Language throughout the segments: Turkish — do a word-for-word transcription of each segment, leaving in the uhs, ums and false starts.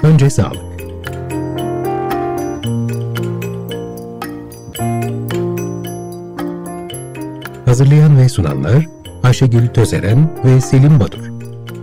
önce sağlık. Hazırlayan ve sunanlar Ayşegül Tözeren ve Selim Badur.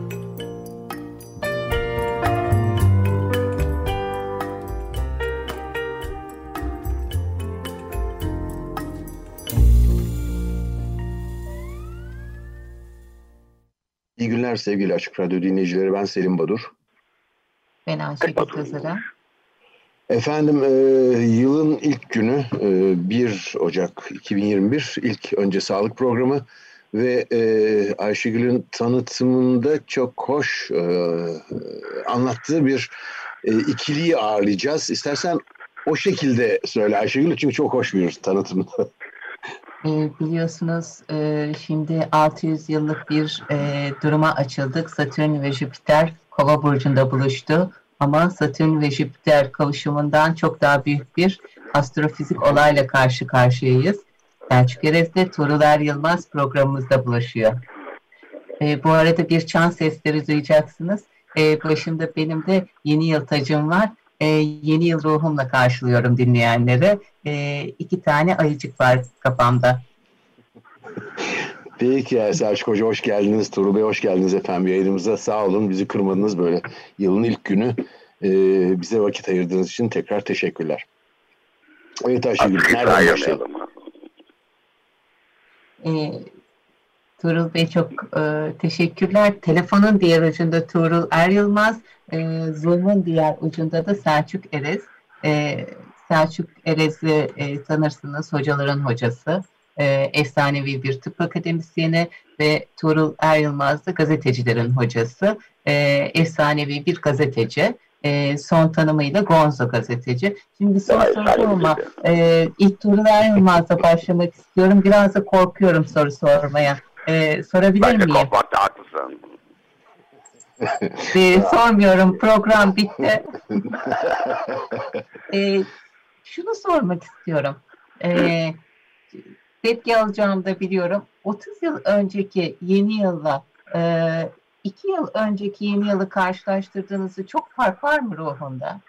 İyi günler sevgili Açık Radyo dinleyicileri. Ben Selim Badur. Ben Ayşegül Tözeren. Efendim e, yılın ilk günü e, bir Ocak iki bin yirmi bir ilk önce sağlık programı ve e, Ayşegül'ün tanıtımında çok hoş e, anlattığı bir e, ikiliyi ağırlayacağız. İstersen o şekilde söyle Ayşegül, çünkü çok hoş bir tanıtım. E, biliyorsunuz e, şimdi altı yüz yıllık bir e, duruma açıldık. Satürn ve Jüpiter Kova burcunda buluştu. Ama Satürn ve Jüpiter kavuşumundan çok daha büyük bir astrofizik olayla karşı karşıyayız. Selçuk Erez'le Tuğrul Er Yılmaz programımızda buluşuyor. E, bu arada bir çan sesleri duyacaksınız. E, başımda benim de yeni yıl tacım var. E, yeni yıl ruhumla karşılıyorum dinleyenleri. E, iki tane ayıcık var kafamda. Peki Selçuk Hoca hoş geldiniz. Tuğrul Bey hoş geldiniz efendim yayınımıza. Sağ olun, bizi kırmadınız böyle yılın ilk günü. E, bize vakit ayırdığınız için tekrar teşekkürler. Evet Ayşegül, nereden başlayalım? E, Tuğrul Bey çok e, teşekkürler. Telefonun diğer ucunda Tuğrul Er Yılmaz, e, Zoom'un diğer ucunda da Selçuk Erez. E, Selçuk Erez'i e, tanırsınız, hocaların hocası. E, efsanevi bir tıp akademisyeni ve Tuğrul Er Yılmaz da gazetecilerin hocası. E, efsanevi bir gazeteci. E, son tanımıyla Gonzo gazeteci. Şimdi bir soru soracağım ama e, ilk Tuğrul Er Yılmaz'la başlamak istiyorum. Biraz da korkuyorum soru sormaya. E, sorabilir Bence miyim? korkmakta haklısın. E, sormuyorum. Program bitti. e, şunu sormak istiyorum. E, tepki alacağımı da biliyorum. otuz yıl önceki yeni yılla e, iki yıl önceki yeni yılı karşılaştırdığınızda çok fark var mı ruhunda?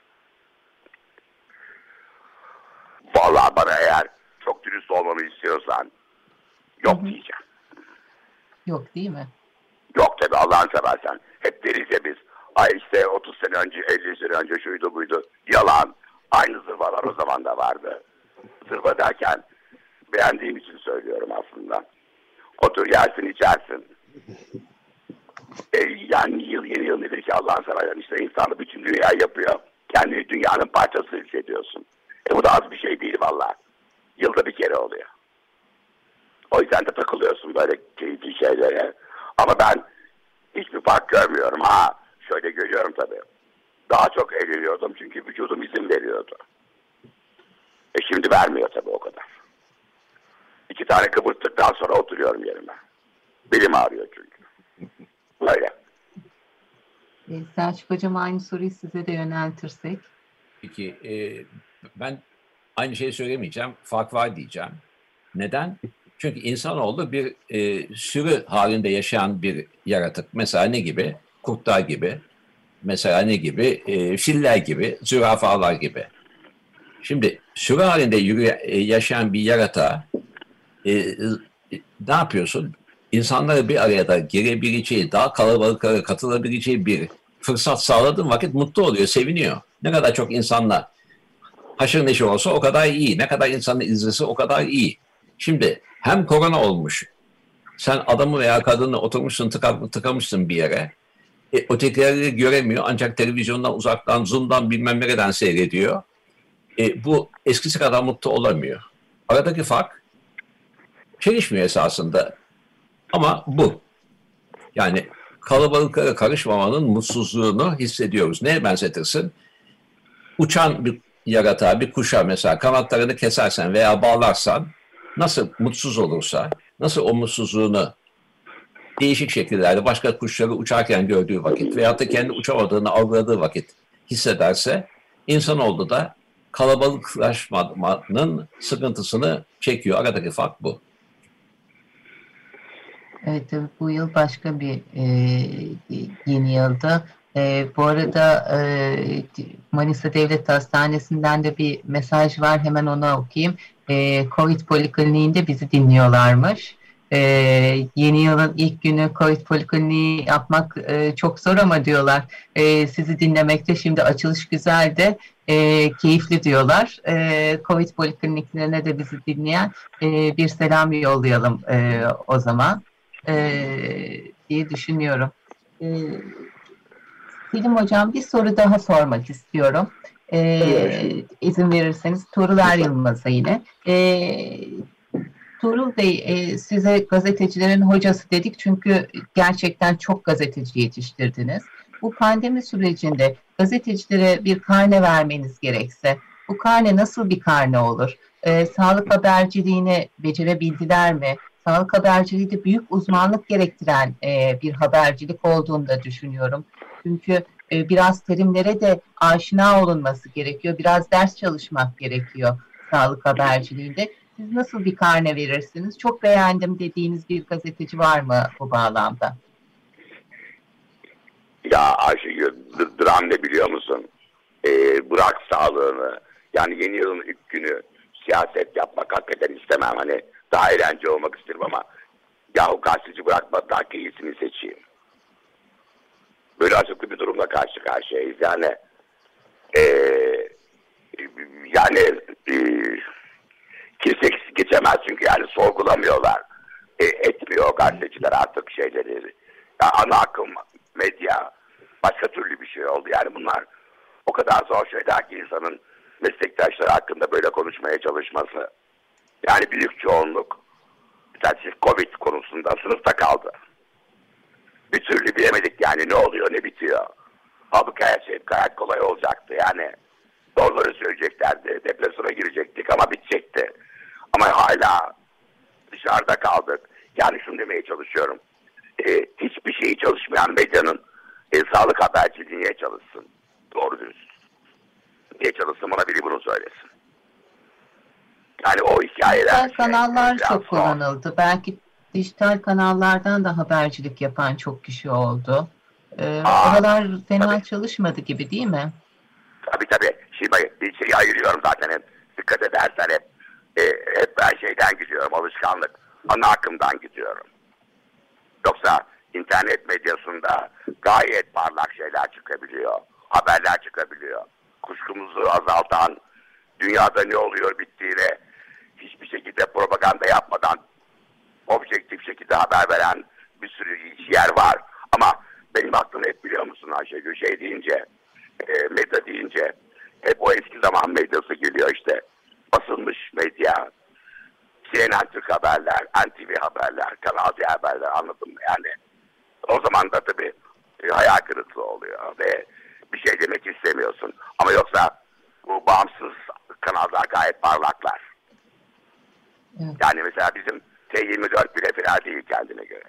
Vallahi bana eğer çok dürüst olmamı istiyorsan yok Hı hı. diyeceğim. Yok değil mi? Yok tabii, Allah'ını seversen. Hep deriz ya biz. Ay işte otuz sene önce, elli sene önce şuydu buydu. Yalan. Aynı zırvalar o zaman da vardı. Zırva derken beğendiğim için söylüyorum aslında. Otur yersin içersin. E, yani yıl yeni yıl nedir ki Allah'ın seversen, işte insanı bütün dünya yapıyor. Kendini dünyanın parçası hissediyorsun. E bu da az bir şey değil vallahi. Yılda bir kere oluyor. O yüzden de takılıyorsun böyle keyifli şeylere. Ama ben hiçbir fark görmüyorum. Ha şöyle görüyorum tabii. Daha çok eğleniyordum çünkü vücudum izin veriyordu. E şimdi vermiyor tabii o kadar. İki tane kıvırttıktan sonra oturuyorum yerime. Belim ağrıyor çünkü. Böyle. E, Selçuk Hocam, aynı soruyu size de yöneltirsek. Peki e, ben aynı şeyi söylemeyeceğim. Fark var diyeceğim. Neden? Çünkü insanoğlu bir e, sürü halinde yaşayan bir yaratık. Mesela ne gibi? Kurtlar gibi. Mesela ne gibi? E, filler gibi, zürafalar gibi. Şimdi sürü halinde yürü, e, yaşayan bir yaratığa e, e, ne yapıyorsun? İnsanları bir araya da gelebileceği, daha kalabalıklara katılabileceği bir fırsat sağladığın vakit mutlu oluyor, seviniyor. Ne kadar çok insanla haşır neşir olsa o kadar iyi. Ne kadar insanı izlese o kadar iyi. Şimdi hem korona olmuş, sen adamı veya kadını oturmuşsun, tıka, tıkamışsın bir yere. E, ötekileri göremiyor ancak televizyondan, uzaktan, Zoom'dan bilmem nereden seyrediyor. E, bu eskisi kadar mutlu olamıyor. Aradaki fark çelişmiyor esasında. Ama bu. Yani kalabalıklara karışmamanın mutsuzluğunu hissediyoruz. Neye benzetirsin? Uçan bir yaratığa, bir kuşa mesela kanatlarını kesersen veya bağlarsan nasıl mutsuz olursa, nasıl o mutsuzluğunu değişik şekillerde başka kuşları uçarken gördüğü vakit veyahut da kendi uçamadığını algıladığı vakit hissederse, insanoğlu da kalabalıklaşmanın sıkıntısını çekiyor. Aradaki fark bu. Evet, tabii bu yıl başka bir e, yeni yılda E, bu arada e, Manisa Devlet Hastanesi'nden de bir mesaj var. Hemen onu okuyayım. E, Covid Polikliniğinde bizi dinliyorlarmış. E, yeni yılın ilk günü Covid Polikliniği yapmak e, çok zor ama diyorlar. E, sizi dinlemekte şimdi açılış güzel de e, keyifli diyorlar. E, Covid Polikliniklerine de bizi dinleyen e, bir selam yollayalım e, o zaman e, diye düşünüyorum. E, Selim Hocam, bir soru daha sormak istiyorum. Ee, izin verirseniz Tuğrul Er Yılmaz'a yine. Ee, Tuğrul Bey, e, size gazetecilerin hocası dedik çünkü gerçekten çok gazeteci yetiştirdiniz. Bu pandemi sürecinde gazetecilere bir karne vermeniz gerekse, bu karne nasıl bir karne olur? Ee, sağlık haberciliğini becerebildiler mi? Sağlık haberciliği de büyük uzmanlık gerektiren e, bir habercilik olduğunu da düşünüyorum. Çünkü e, biraz terimlere de aşina olunması gerekiyor. Biraz ders çalışmak gerekiyor sağlık haberciliğinde. Siz nasıl bir karne verirsiniz? Çok beğendim dediğiniz bir gazeteci var mı bu bağlamda? Ya Ayşegül, dram ne biliyor musun? Ee, bırak sağlığını. Yani yeni yılın ilk günü siyaset yapmak hakikaten istemem. Hani daha eğlence olmak isterim ama yahu gazeteci bırakma, daha iyisini seçeyim. Böyle acıklı bir durumla karşı karşıyayız. Yani e, yani e, kimse geçemez çünkü yani sorgulamıyorlar. E, etmiyor gazeteciler artık şeyleri. Ya ana akım medya başka türlü bir şey oldu. Yani bunlar o kadar zor şeyler ki insanın meslektaşları hakkında böyle konuşmaya çalışması. Yani büyük çoğunluk mesela Covid konusunda sınıfta kaldı. Bir türlü bilemedik yani ne oluyor ne bitiyor. Halbuki her şey gayet kolay olacaktı yani. Doğruları söyleyeceklerdi. Depresyona girecektik ama bitecekti. Ama hala dışarıda kaldık. Yani şunu demeye çalışıyorum. Ee, hiçbir şeyi çalışmayan medyanın e, sağlık haberciliği niye çalışsın? Doğru dürüst. Niye çalışsın, bana biri bunu söylesin. Yani o hikayeler... Dijital kanallar şey, çok kullanıldı. Belki dijital kanallardan da habercilik yapan çok kişi oldu. Ee, Aa, oralar fena tabii. çalışmadı gibi değil mi? Tabii tabii. Şimdi bir şeyi ayırıyorum zaten hep. Dikkat edersen hep, e, hep ben şeyden gidiyorum, alışkanlık. Ana akımdan gidiyorum. Yoksa internet medyasında gayet parlak şeyler çıkabiliyor. Haberler çıkabiliyor. Kuşkumuzu azaltan, dünyada ne oluyor bittiğine hiçbir şekilde propaganda yapmadan objektif şekilde haber veren bir sürü yer var. Ama benim aklım hep biliyor musun Ayşegül, şey deyince, e, medya deyince hep o eski zaman medyası geliyor işte. Basılmış medya, C N N Türk haberler, N T V haberler, Kanal D haberler, anladın mı? Yani o zaman da tabii e, hayal kırıklığı oluyor ve bir şey demek istemiyorsun. Ama yoksa bu bağımsız kanallar gayet parlaklar. Evet. Yani mesela bizim T yirmi dört bile fena değil kendine göre.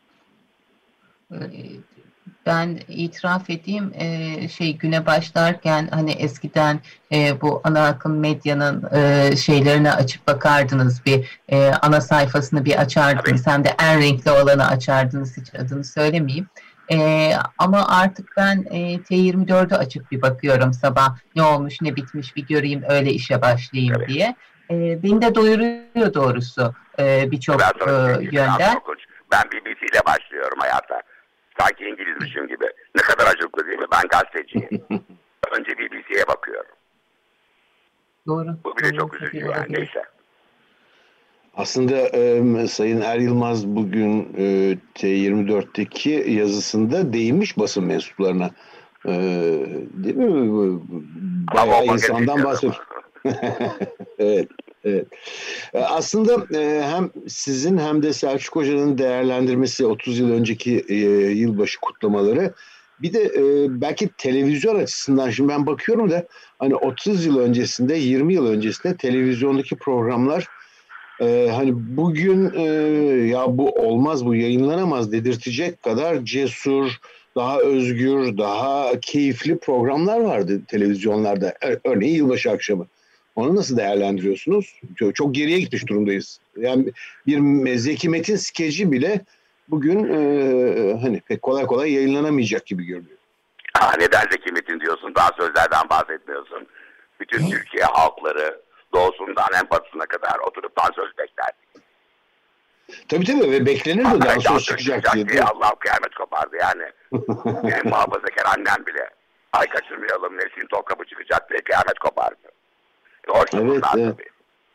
Ben itiraf edeyim, şey güne başlarken hani eskiden bu ana akım medyanın şeylerini açıp bakardınız, bir ana sayfasını bir açardınız. Tabii. Hem de en renkli olanı açardınız, hiç adını söylemeyeyim. Ee, ama artık ben e, T yirmi dördü açıp bir bakıyorum sabah, ne olmuş ne bitmiş bir göreyim, öyle işe başlayayım evet. diye. E, beni de doyuruyor doğrusu e, birçok e, yönden. Ben B B C ile başlıyorum hayata. Sanki İngilizmişim gibi. Ne kadar acıklı değil mi? Ben gazeteciyim. Önce B B C'ye bakıyorum. Doğru. Bu bile doğru, çok üzücü yani. Olabilir. Neyse. Aslında e, Sayın Er Yılmaz bugün e, T yirmi dörtteki yazısında değinmiş basın mensuplarına. E, değil mi? Bayağı insandan bahsediyor. Evet. Evet. Aslında hem sizin hem de Selçuk Hoca'nın değerlendirmesi otuz yıl önceki e, yılbaşı kutlamaları, bir de e, belki televizyon açısından, şimdi ben bakıyorum da hani otuz yıl öncesinde, yirmi yıl öncesinde televizyondaki programlar e, hani bugün e, ya bu olmaz, bu yayınlanamaz dedirtecek kadar cesur, daha özgür, daha keyifli programlar vardı televizyonlarda. Örneğin yılbaşı akşamı. Onu nasıl değerlendiriyorsunuz? Çok, çok geriye gitmiş durumdayız. Yani bir Zeki Metin skeci bile bugün e, hani pek kolay kolay yayınlanamayacak gibi görünüyor. Ha, neden Zeki Metin diyorsun? Daha sözlerden bahsetmiyorsun. Bütün Türkiye halkları doğusundan en batısına kadar oturup dansöz bekler. Tabii tabii ve beklenirdi dansöz çıkacak diye. diye. Allah kıyamet kopardı yani. Yani muhafazakar annem bile. Ay kaçırmayalım Nesin Topkapı çıkacak diye kıyamet kopardı. Hoş evet, evet. Tabii.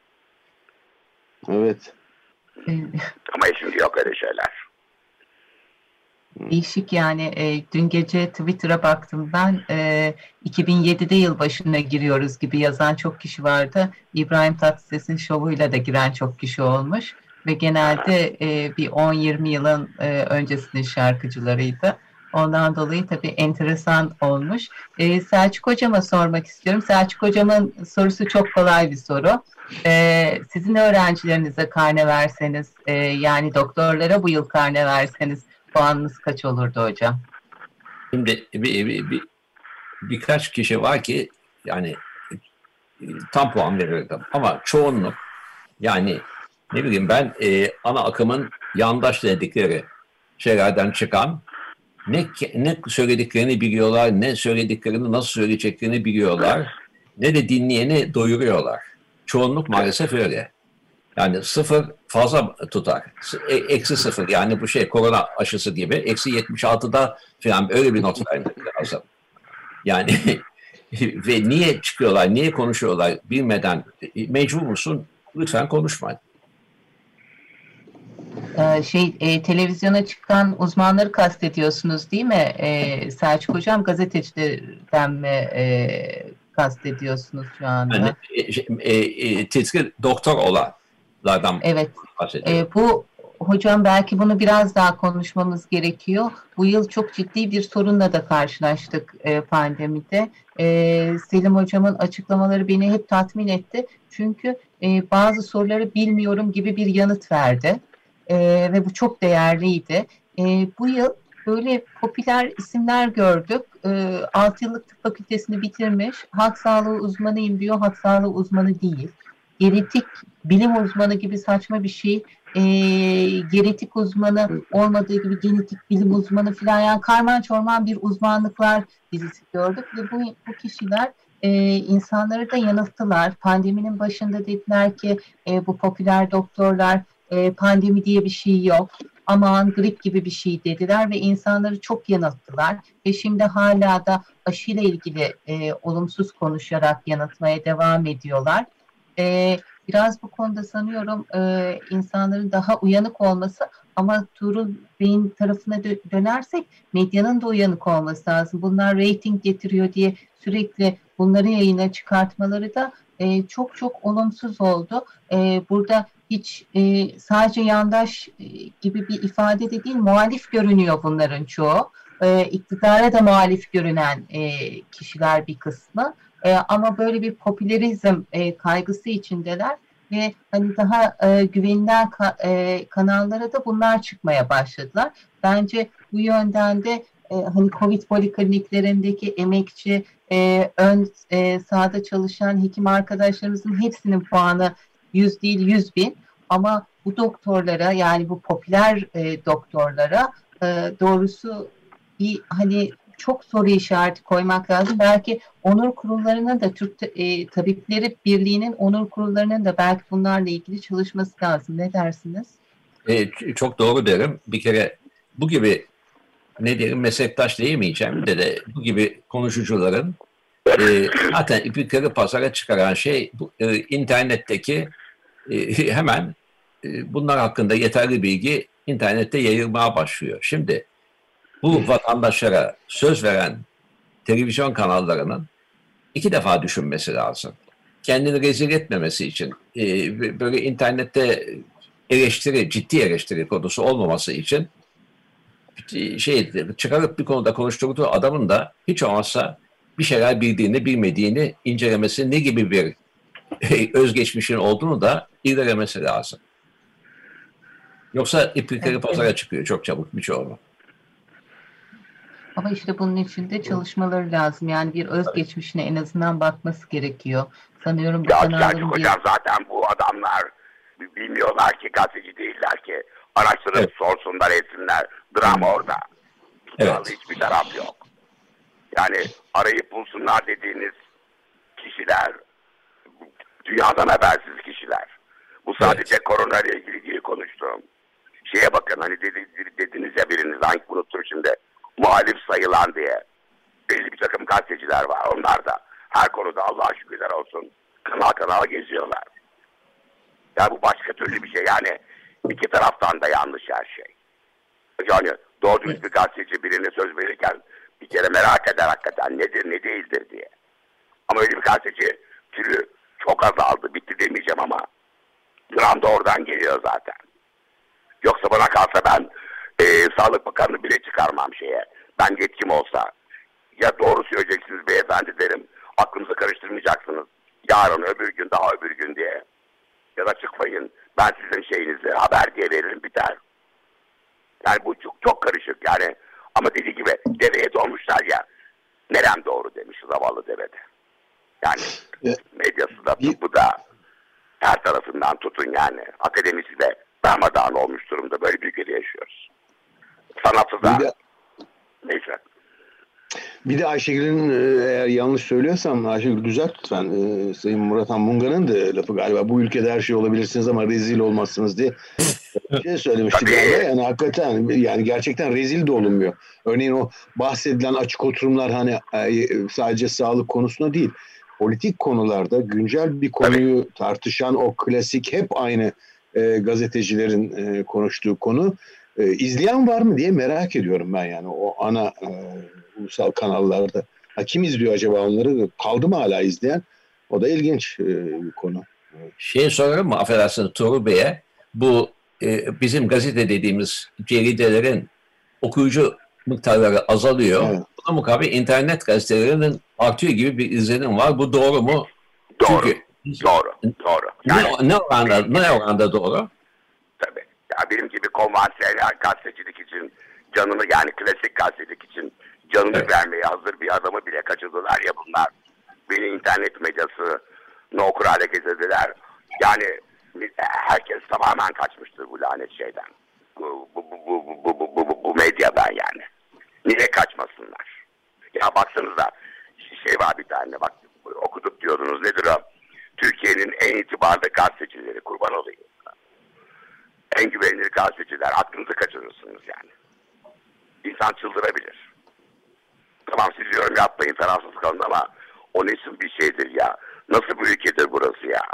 Evet. Ama şimdi yok öyle şeyler. Değişik yani. E, dün gece Twitter'a baktım ben. E, iki bin yedide yılbaşına giriyoruz gibi yazan çok kişi vardı. İbrahim Tatlıses'in şovuyla da giren çok kişi olmuş. Ve genelde e, bir on yirmi yılın e, öncesinin şarkıcılarıydı. Ondan dolayı tabii enteresan olmuş. E, Selçuk Hocam'a sormak istiyorum. Selçuk Hocam'ın sorusu çok kolay bir soru. E, sizin öğrencilerinize karne verseniz, e, yani doktorlara bu yıl karne verseniz puanınız kaç olurdu hocam? Şimdi bir, bir, bir, birkaç kişi var ki yani tam puan verirdim. Ama çoğunluk yani ne bileyim ben e, ana akımın yandaş dedikleri şeylerden çıkan ne, ne söylediklerini biliyorlar, ne söylediklerini nasıl söyleyeceklerini biliyorlar, ne de dinleyeni doyuruyorlar. Çoğunluk maalesef öyle. Yani sıfır fazla tutar. Eksi sıfır yani bu şey korona aşısı gibi. Eksi yetmiş altıda falan öyle bir not vermek lazım. Yani ve niye çıkıyorlar, niye konuşuyorlar bilmeden mecbur musun? Lütfen konuşma. Ee, şey e, televizyona çıkan uzmanları kastediyorsunuz değil mi e, Selçuk Hocam? Gazetecilerden mi e, kastediyorsunuz şu anda? Yani, e, e, titri doktor olanlardan evet. bahsediyorum. E, bu hocam belki bunu biraz daha konuşmamız gerekiyor. Bu yıl çok ciddi bir sorunla da karşılaştık e, pandemide. E, Selim Hocam'ın açıklamaları beni hep tatmin etti. Çünkü e, bazı soruları bilmiyorum gibi bir yanıt verdi. Ee, ve bu çok değerliydi. Ee, bu yıl böyle popüler isimler gördük. Ee, altı yıllık tıp fakültesini bitirmiş. Halk sağlığı uzmanıyım diyor. Halk sağlığı uzmanı değil. Genetik bilim uzmanı gibi saçma bir şey. Ee, genetik uzmanı olmadığı gibi genetik bilim uzmanı falan. Yani karman çorman bir uzmanlıklar dizisi gördük. Ve bu, bu kişiler e, insanları da yanılttılar. Pandeminin başında dediler ki e, bu popüler doktorlar E, pandemi diye bir şey yok. Aman grip gibi bir şey dediler ve insanları çok yanılttılar. Ve şimdi hala da aşıyla ilgili e, olumsuz konuşarak yanıltmaya devam ediyorlar. E, biraz bu konuda sanıyorum e, insanların daha uyanık olması ama Tuğrul Bey'in tarafına dö- dönersek medyanın da uyanık olması lazım. Bunlar reyting getiriyor diye sürekli bunları yayına çıkartmaları da e, çok çok olumsuz oldu. E, burada hiç e, sadece yandaş e, gibi bir ifade de değil, muhalif görünüyor bunların çoğu. E, iktidara da muhalif görünen e, kişiler bir kısmı. E, ama böyle bir popülerizm e, kaygısı içindeler ve hani daha e, güvenilen ka, e, kanallara da bunlar çıkmaya başladılar. Bence bu yönden de e, hani Covid polikliniklerindeki emekçi, e, ön e, sahada çalışan hekim arkadaşlarımızın hepsinin puanı yüz değil yüz bin ama bu doktorlara yani bu popüler e, doktorlara e, doğrusu bir hani çok soru işareti koymak lazım. Belki onur kurullarının da Türk e, Tabipleri Birliği'nin onur kurullarının da belki bunlarla ilgili çalışması lazım. Ne dersiniz? E, çok doğru derim. Bir kere bu gibi ne diyelim meslektaş diyemeyeceğim de de bu gibi konuşucuların e, zaten iplikleri pazara çıkaran şey bu, e, internetteki e, hemen e, bunlar hakkında yeterli bilgi internette yayılmaya başlıyor. Şimdi bu vatandaşlara söz veren televizyon kanallarının iki defa düşünmesi lazım. Kendini rezil etmemesi için e, böyle internette eleştiri, ciddi eleştiri konusu olmaması için şey çıkarıp bir konuda konuşturduğu adamın da hiç olmazsa bir şeyler bildiğini, bilmediğini incelemesi, ne gibi bir özgeçmişin olduğunu da irdelemesi lazım. Yoksa iplikleri evet, pazara evet. çıkıyor çok çabuk birçoğunu. Ama işte bunun için de çalışmaları lazım. Yani bir özgeçmişine en azından bakması gerekiyor. Sanıyorum bu ya kanalların bir... hocam zaten bu adamlar bilmiyorlar ki, gazeteci değiller ki. Araştırıp evet. sorsunlar, etsinler. Drama orada. Evet. Hiçbir taraf yok. Yani arayıp bulsunlar dediğiniz kişiler dünyadan habersiz kişiler. Bu sadece evet. korona ile ilgili diye konuştuğum. Şeye bakın hani dedi, dediniz ya biriniz hangi unuttum şimdi muhalif sayılan diye. Belli bir takım gazeteciler var. Onlar da her konuda Allah'a şükürler olsun kanal kanal geziyorlar. Ya bu başka türlü bir şey. Yani iki taraftan da yanlış her şey. Yani doğru dürüst bir gazeteci birine söz verirken bir kere merak eder hakikaten nedir ne değildir diye. Ama öyle bir gazeteci türü çok azaldı. Bitti demeyeceğim ama gram da oradan geliyor zaten. Yoksa bana kalsa ben e, Sağlık Bakanı'nı bile çıkarmam şeye. Ben yetkim olsa. Ya doğru söyleyeceksiniz beyefendi derim. Aklınızı karıştırmayacaksınız. Yarın öbür gün daha öbür gün diye. Ya da çıkmayın. Ben sizin şeyinizi haber diye veririm biter. Yani bu çok, çok karışık yani. Ama dediği gibi deveye doğmuşlar ya. Nerem doğru demiş zavallı devede. Yani medyası da tıbbı da her tarafından tutun yani. Akademisi de darmadağın olmuş durumda. Böyle bir ülkede yaşıyoruz. Sanatı da. Bir de, neyse. Bir de Ayşegül'ün eğer yanlış söylüyorsam Ayşegül düzelt lütfen. Ee, Sayın Murat Anmunga'nın da lafı galiba bu ülkede her şey olabilirsiniz ama rezil olmazsınız diye bir şey söylemişti galiba. Yani hakikaten yani gerçekten rezil de olunmuyor. Örneğin o bahsedilen açık oturumlar hani sadece sağlık konusunda değil. Politik konularda güncel bir konuyu Tabii. tartışan o klasik hep aynı e, gazetecilerin e, konuştuğu konu e, izleyen var mı diye merak ediyorum ben yani o ana e, ulusal kanallarda. Ha, kim izliyor acaba onları? Kaldı mı hala izleyen? O da ilginç e, bir konu. Şey sorarım mı affedersiniz Tuğrul Bey'e bu e, bizim gazete dediğimiz ceridelerin okuyucu miktarları azalıyor. Evet. Buna mukabil internet gazetelerinin artıyor gibi bir izlenim var. Bu doğru mu? Doğru. Çünkü, doğru. Doğru. Yani, ne, ne oranda ne oranda doğru? Tabii. Ya benim gibi konvansiyonel gazetecilik için canını yani klasik gazetecilik için canını evet. vermeye hazır bir adamı bile kaçırdılar ya bunlar. Beni internet medyasını okur hale getirdiler. Yani herkes tamamen kaçmıştır bu lanet şeyden. Bu, bu, bu, bu, bu, bu, bu, bu medyadan yani. Niye kaçmasınlar? Ya baksanıza şey var bir tane bak okuduk diyordunuz nedir o? Türkiye'nin en itibarlı gazetecileri kurban olayım. En güvenilir gazeteciler aklınızı kaçırırsınız yani. İnsan çıldırabilir. Tamam siz yorum yapmayın tarafsız kalın ama o nesin bir şeydir ya. Nasıl bir ülkedir burası ya?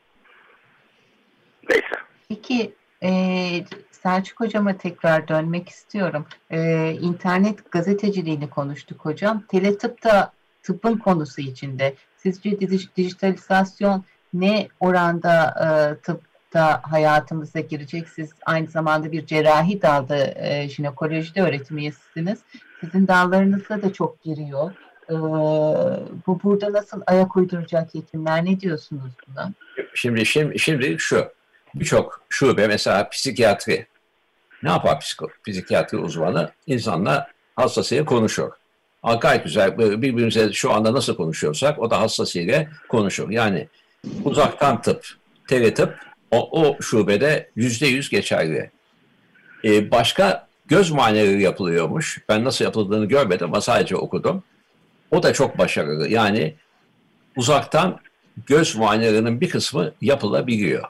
Neyse. Peki e, Selçuk Hocam'a tekrar dönmek istiyorum. E, internet gazeteciliğini konuştuk hocam. Teletıp da tıbbın konusu içinde. Sizce dij- dijitalizasyon ne oranda e, tıpta hayatımıza girecek? Siz aynı zamanda bir cerrahi dalda e, jinekolojide öğretim üyesisiniz. Sizin dallarınızda da çok giriyor. Ee, bu burada nasıl ayak uyduracak hekimler? Ne diyorsunuz buna? Şimdi şimdi şimdi şu birçok şube mesela psikiyatri ne yapar psiko, psikiyatri uzmanı insanla hastasıyla konuşur. Gayet güzel birbirimize şu anda nasıl konuşuyorsak o da hastasıyla konuşur. Yani uzaktan tıp, teletıp o, o şubede yüzde yüz geçerli. Ee, başka göz muayeneleri yapılıyormuş. Ben nasıl yapıldığını görmedim ama sadece okudum. O da çok başarılı. Yani uzaktan göz muayenelerinin bir kısmı yapılabiliyor.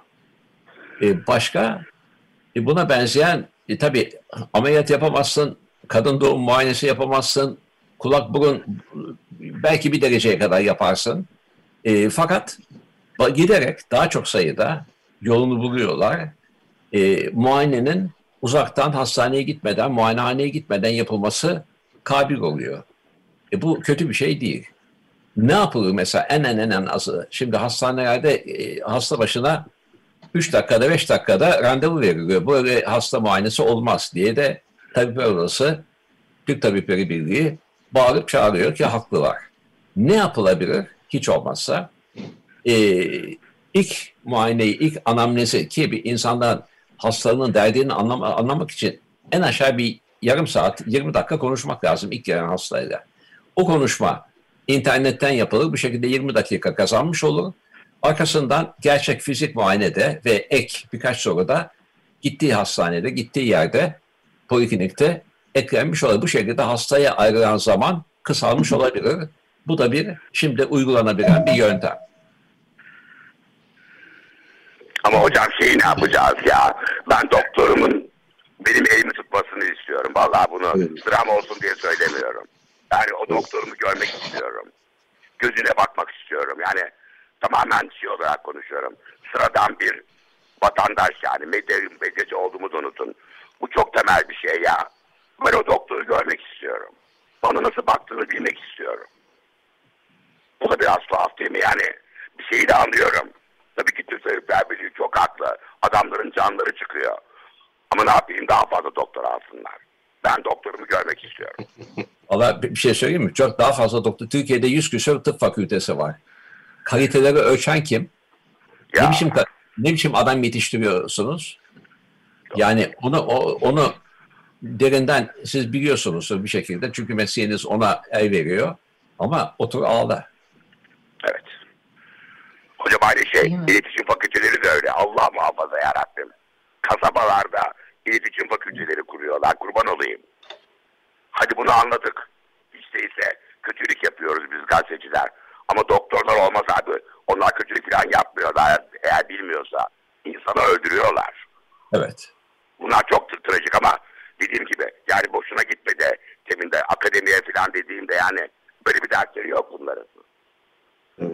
Ee, başka e, buna benzeyen e, tabii ameliyat yapamazsın, kadın doğum muayenesi yapamazsın, kulak burun belki bir dereceye kadar yaparsın. E, fakat giderek daha çok sayıda yolunu buluyorlar. E, muayenenin uzaktan hastaneye gitmeden, muayenehaneye gitmeden yapılması kabil oluyor. E bu kötü bir şey değil. Ne yapılır mesela en en en en azı? Şimdi hastanelerde e, hasta başına üç dakikada beş dakikada randevu veriliyor. Böyle hasta muayenesi olmaz diye de Tabipler Odası, Türk Tabipleri Birliği bağırıp çağırıyor ki haklılar. Ne yapılabilir? Hiç olmazsa e, ilk muayeneyi, ilk anamnezi ki bir insandan hastalığının derdini anlam anlamak için en aşağı bir yarım saat, yirmi dakika konuşmak lazım ilk gelen hastayla. O konuşma internetten yapılır. Bu şekilde yirmi dakika kazanmış olur. Arkasından gerçek fizik muayenede ve ek birkaç soruda gittiği hastanede, gittiği yerde, poliklinikte eklenmiş olur. Bu şekilde hastaya ayrılan zaman kısalmış olabilir. Bu da bir şimdi uygulanabilen bir yöntem. Ama hocam şeyi ne yapacağız ya? Ben doktorumun benim elimi tutmasını istiyorum. Vallahi bunu evet. Dram olsun diye söylemiyorum. Yani o doktorumu görmek istiyorum. Gözüne bakmak istiyorum. Yani tamamen şey olarak konuşuyorum. Sıradan bir vatandaş yani. Medya, medyacı olduğumuzu unutun. Bu çok temel bir şey ya. Ben o doktoru görmek istiyorum. Bana nasıl baktığını bilmek istiyorum. Bu da biraz tuhaf değil mi? Yani bir şeyi de anlıyorum. Tabii ki Türk Tabipler Birliği çok haklı. Adamların canları çıkıyor. Ama ne yapayım, daha fazla doktor alsınlar. Ben doktorumu görmek istiyorum. Valla bir şey söyleyeyim mi? Çok daha fazla doktor. Türkiye'de yüz küsur tıp fakültesi var. Kaliteleri ölçen kim? Ya. Ne biçim ne biçim adam yetiştiriyorsunuz? Yani onu onu derinden siz biliyorsunuz bir şekilde. Çünkü mesleğiniz ona el veriyor. Ama otur ağla. Evet. Hocam aynı şey. İletişim fakülteleri de öyle. Allah muhafaza yarabbim. Kasabalarda iletişim fakülteleri kuruyorlar. Kurban olayım. Hadi bunu anladık. Hiç değilse kötülük yapıyoruz biz gazeteciler. Ama doktorlar olmasaydı onlar kötülük falan yapmıyorlar. Eğer bilmiyorsa insanı öldürüyorlar. Evet. Bunlar çok trajik ama dediğim gibi yani boşuna gitme de teminde akademiye falan dediğimde yani böyle bir dersleri yok bunların. Evet.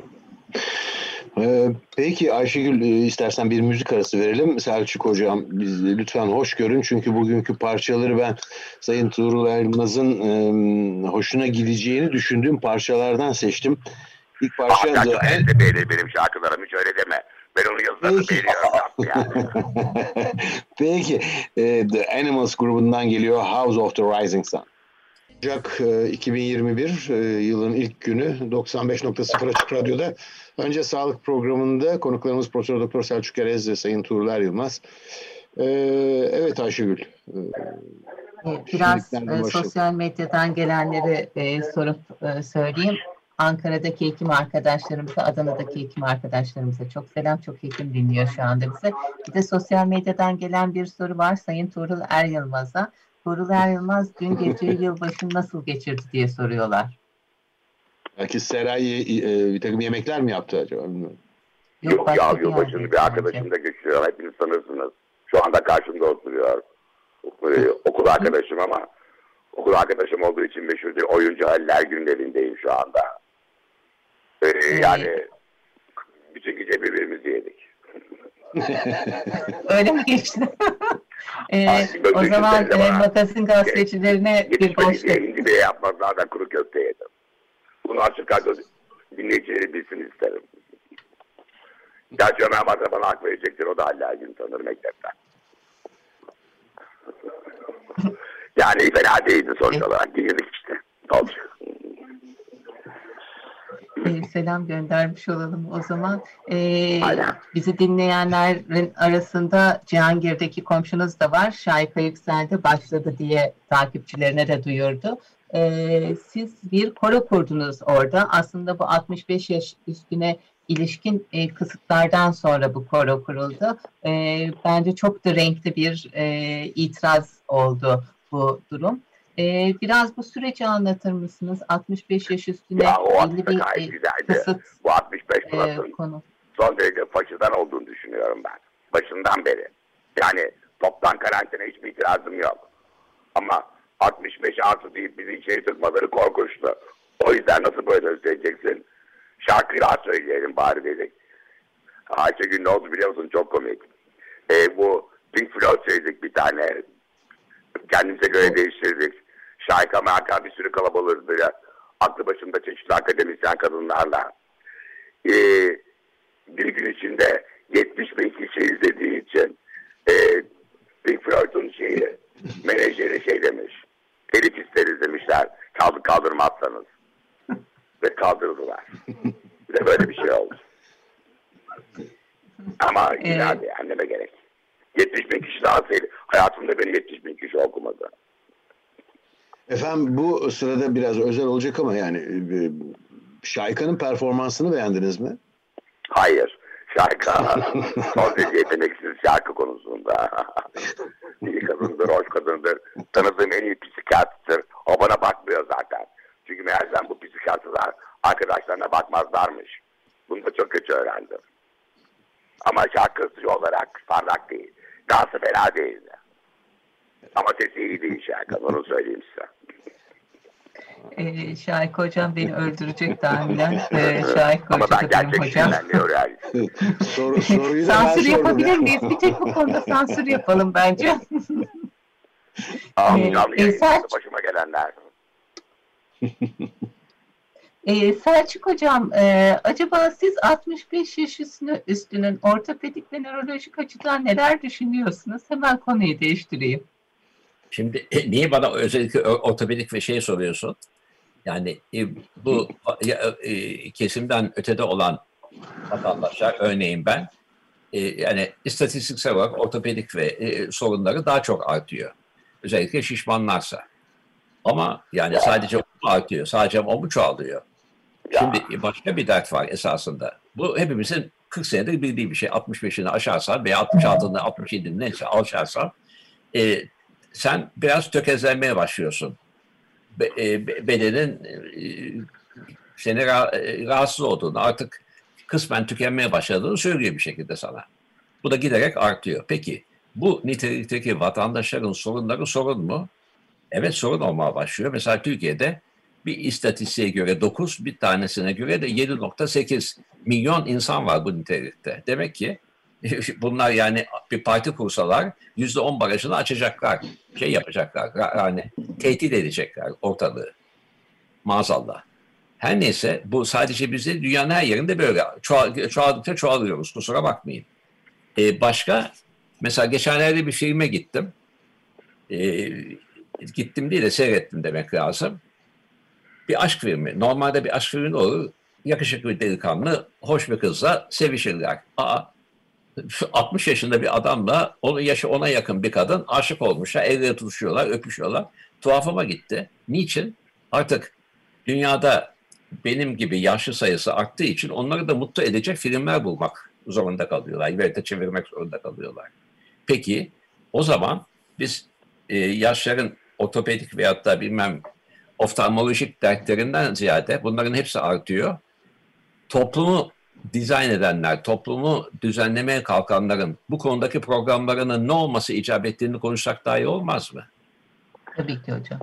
Ee, peki Ayşegül istersen bir müzik arası verelim. Selçuk Hocam biz lütfen hoş görün. Çünkü bugünkü parçaları ben Sayın Tuğrul Elmaz'ın e, hoşuna gideceğini düşündüğüm parçalardan seçtim. İlk parça... Aa, Selçuk en... de beğenir benim şarkılarım, hiç öyle deme. Ben onun yazılarını beğeniyorum. Yani. Peki e, The Animals grubundan geliyor House of the Rising Sun. Ocak iki bin yirmi bir yılın ilk günü doksan beş nokta sıfır Açık Radyo'da önce sağlık programında konuklarımız Profesör Doktor Selçuk Erez ve Sayın Tuğrul Er Yılmaz. Ee, evet Ayşegül. Biraz e, sosyal medyadan gelenleri e, sorup e, söyleyeyim. Ankara'daki hekim arkadaşlarımıza, Adana'daki hekim arkadaşlarımıza çok selam. Çok hekim dinliyor şu anda bize. Bir de sosyal medyadan gelen bir soru var Sayın Tuğrul Er Yılmaz'a. Tuğrul Er Yılmaz dün gece yılbaşını nasıl geçirdi diye soruyorlar. Belki Seray e, bir takım yemekler mi yaptı acaba? Bilmiyorum. Yok, Yok ya yılbaşını bir arkadaşım da geçiriyor. Hepiniz sanırsınız. Şu anda karşımda oturuyor. Okul arkadaşım ama okul arkadaşım olduğu için meşhur değil. Oyuncu Haller günlerindeyim şu anda. Ee, evet. Yani bütün gece birbirimizi yedik. Öyle mi geçti? ee, o zaman e, magazin gazetecilerine bir boş ver. Hindi bile yapmaz, zaten kuru köfte yedim. Bunu açık radyo dinleyicileri bilsin isterim. Gerçi Ömer Madra bana hak verecektir. O da Haller gün tanır mektepten. Yani fena değildi sonuç olarak. Girdik işte. Ne olacak? Selam göndermiş olalım o zaman. Ee, bizi dinleyenlerin arasında Cihangir'deki komşunuz da var. Şahika Yüksel'de başladı diye takipçilerine de duyurdu. Ee, siz bir koro kurdunuz orada. Aslında bu altmış beş yaş üstüne ilişkin e, kısıtlardan sonra bu koro kuruldu. E, bence çok da renkli bir e, itiraz oldu bu durum. Ee, biraz bu süreci anlatır mısınız? altmış beş yaş üstüne ya, belli bir e, kısıt bu altmış beş e, konu. Son derece faşıdan olduğunu düşünüyorum ben. Başından beri. Yani toptan karantina hiçbir itirazım yok. Ama altmış beş artı deyip bizi içeri tıkmaları korkunçtu. O yüzden nasıl böyle söyleyeceksin? Şarkıyla söyleyelim bari dedik. Ayşegül ne oldu biliyor musun? Çok komik. Ee, bu Pink Floyd söyledik bir tane. Kendimize göre değiştirdik. Şahika Merkan bir sürü kalabalıktı ya. Aklı başında çeşitli akademisyen kadınlarla. Ee, bir gün içinde yetmiş bin kişi izlediği için e, Pink Floyd'un şeyi, menajeri şey demiş. Elif isteriz demişler. Kaldı kaldırmazsanız. Ve kaldırdılar. Bir de böyle bir şey oldu. Ama güzeldi. Anneme gerek. yetmiş bin kişi daha sayılı. Hayatımda beni yetmiş bin kişi okumadı. Efendim bu sırada biraz özel olacak ama yani e, Şahika'nın performansını beğendiniz mi? Hayır. Şahika son derece yeteneksiz şarkı konusunda. İyi kadındır, hoş kadındır. Tanıdığım en iyi psikiyatristtir. O bana bakmıyor zaten. Çünkü meğersem bu psikiyatırlar arkadaşlarına bakmazlarmış. Bunu da çok kötü öğrendim. Ama şarkıcı olarak parlak değil. Dansı fena değildi. Ama sesi iyi değil Şarkı, onu söyleyeyim size. Ee, Şahik Hocam beni öldürecek tahminen. Ee, Şahik Ama ben Hocam benim hocam. Soru, soruyu da Sansür ben yapabilir sordum. miyiz? Bir tek bu konuda sansür yapalım bence. Canlı Ee, yayında Selçuk- başıma gelenler. Ee, Selçuk Hocam, e, acaba siz altmış beş yaş üstünü, üstünün ortopedik ve nörolojik açıdan neler düşünüyorsunuz? Hemen konuyu değiştireyim. Şimdi e, niye bana özellikle ö- ortopedik ve şey soruyorsun? Yani e, bu ya, e, kesimden ötede olan vatandaşlar, örneğin ben, e, yani istatistiksel olarak ortopedik ve e, sorunları daha çok artıyor. Özellikle şişmanlarsa. Ama yani sadece o mu artıyor, sadece o mu çoğalıyor? Şimdi başka bir dert var esasında. Bu hepimizin kırk senedir bildiği bir şey. altmış beşini aşarsan veya altmış altını, altmış yedini neyse aşarsan e, sen biraz tökezlenmeye başlıyorsun. Be, e, bedenin e, seni ra- e, rahatsız olduğunu, artık kısmen tükenmeye başladığını söylüyor bir şekilde sana. Bu da giderek artıyor. Peki bu nitelikteki vatandaşların sorunları sorun mu? Evet, sorun olmaya başlıyor. Mesela Türkiye'de bir istatistiğe göre dokuz, bir tanesine göre de yedi nokta sekiz milyon insan var bu nitelikte. Demek ki bunlar, yani bir parti kursalar yüzde on barajını açacaklar, şey yapacaklar, yani tehdit edecekler ortalığı. Maazallah. Her neyse, bu sadece bizde, dünyanın her yerinde böyle. Çoğal, çoğaldıkça çoğalıyoruz, kusura bakmayın. Ee, başka, mesela geçenlerde bir filme gittim. Ee, gittim değil de seyrettim demek lazım. Bir aşk filmi. Normalde bir aşk filmi olur. Yakışıklı bir delikanlı, hoş bir kızla sevişirler. Aa, altmış yaşında bir adamla onun yaşı ona yakın bir kadın aşık olmuşlar. Elle tutuşuyorlar, öpüşüyorlar. Tuhafıma gitti. Niçin? Artık dünyada benim gibi yaşlı sayısı arttığı için onları da mutlu edecek filmler bulmak zorunda kalıyorlar. Ve de çevirmek zorunda kalıyorlar. Peki o zaman biz e, yaşların ortopedik veyahut da bilmem oftalmolojik dertlerinden ziyade bunların hepsi artıyor. Toplumu dizayn edenler, toplumu düzenlemeye kalkanların bu konudaki programlarının ne olması icap ettiğini konuşsak daha iyi olmaz mı? Tabii ki hocam.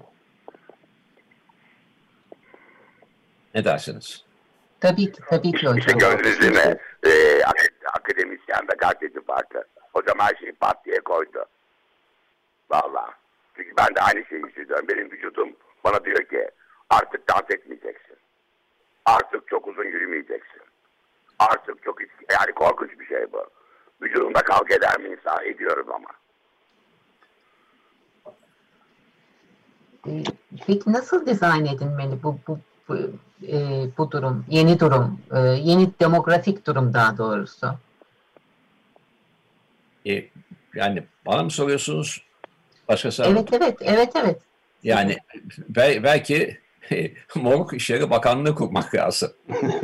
Ne dersiniz? Tabii ki, tabii ki hocam. İşte gördünüz değil mi? Ee, akademisyen ve gazeteci farkı. Hocam her şeyi pat diye koydu. Vallahi. Çünkü ben de aynı şeyi hissediyorum. Benim vücudum bana diyor ki artık dans etmeyeceksin. Artık çok uzun yürümeyeceksin. Artık çok, yani korkunç bir şey bu. Vücudumda kavga eder mi insan? Ediyorum ama. Peki nasıl dizayn edilmeli bu bu bu, e, bu durum, yeni durum, e, yeni demografik durum daha doğrusu? E, yani bana mı soruyorsunuz? Başkası? Evet, evet, evet, evet. Yani be, belki Moruk İşleri Bakanlığı kurmak lazım.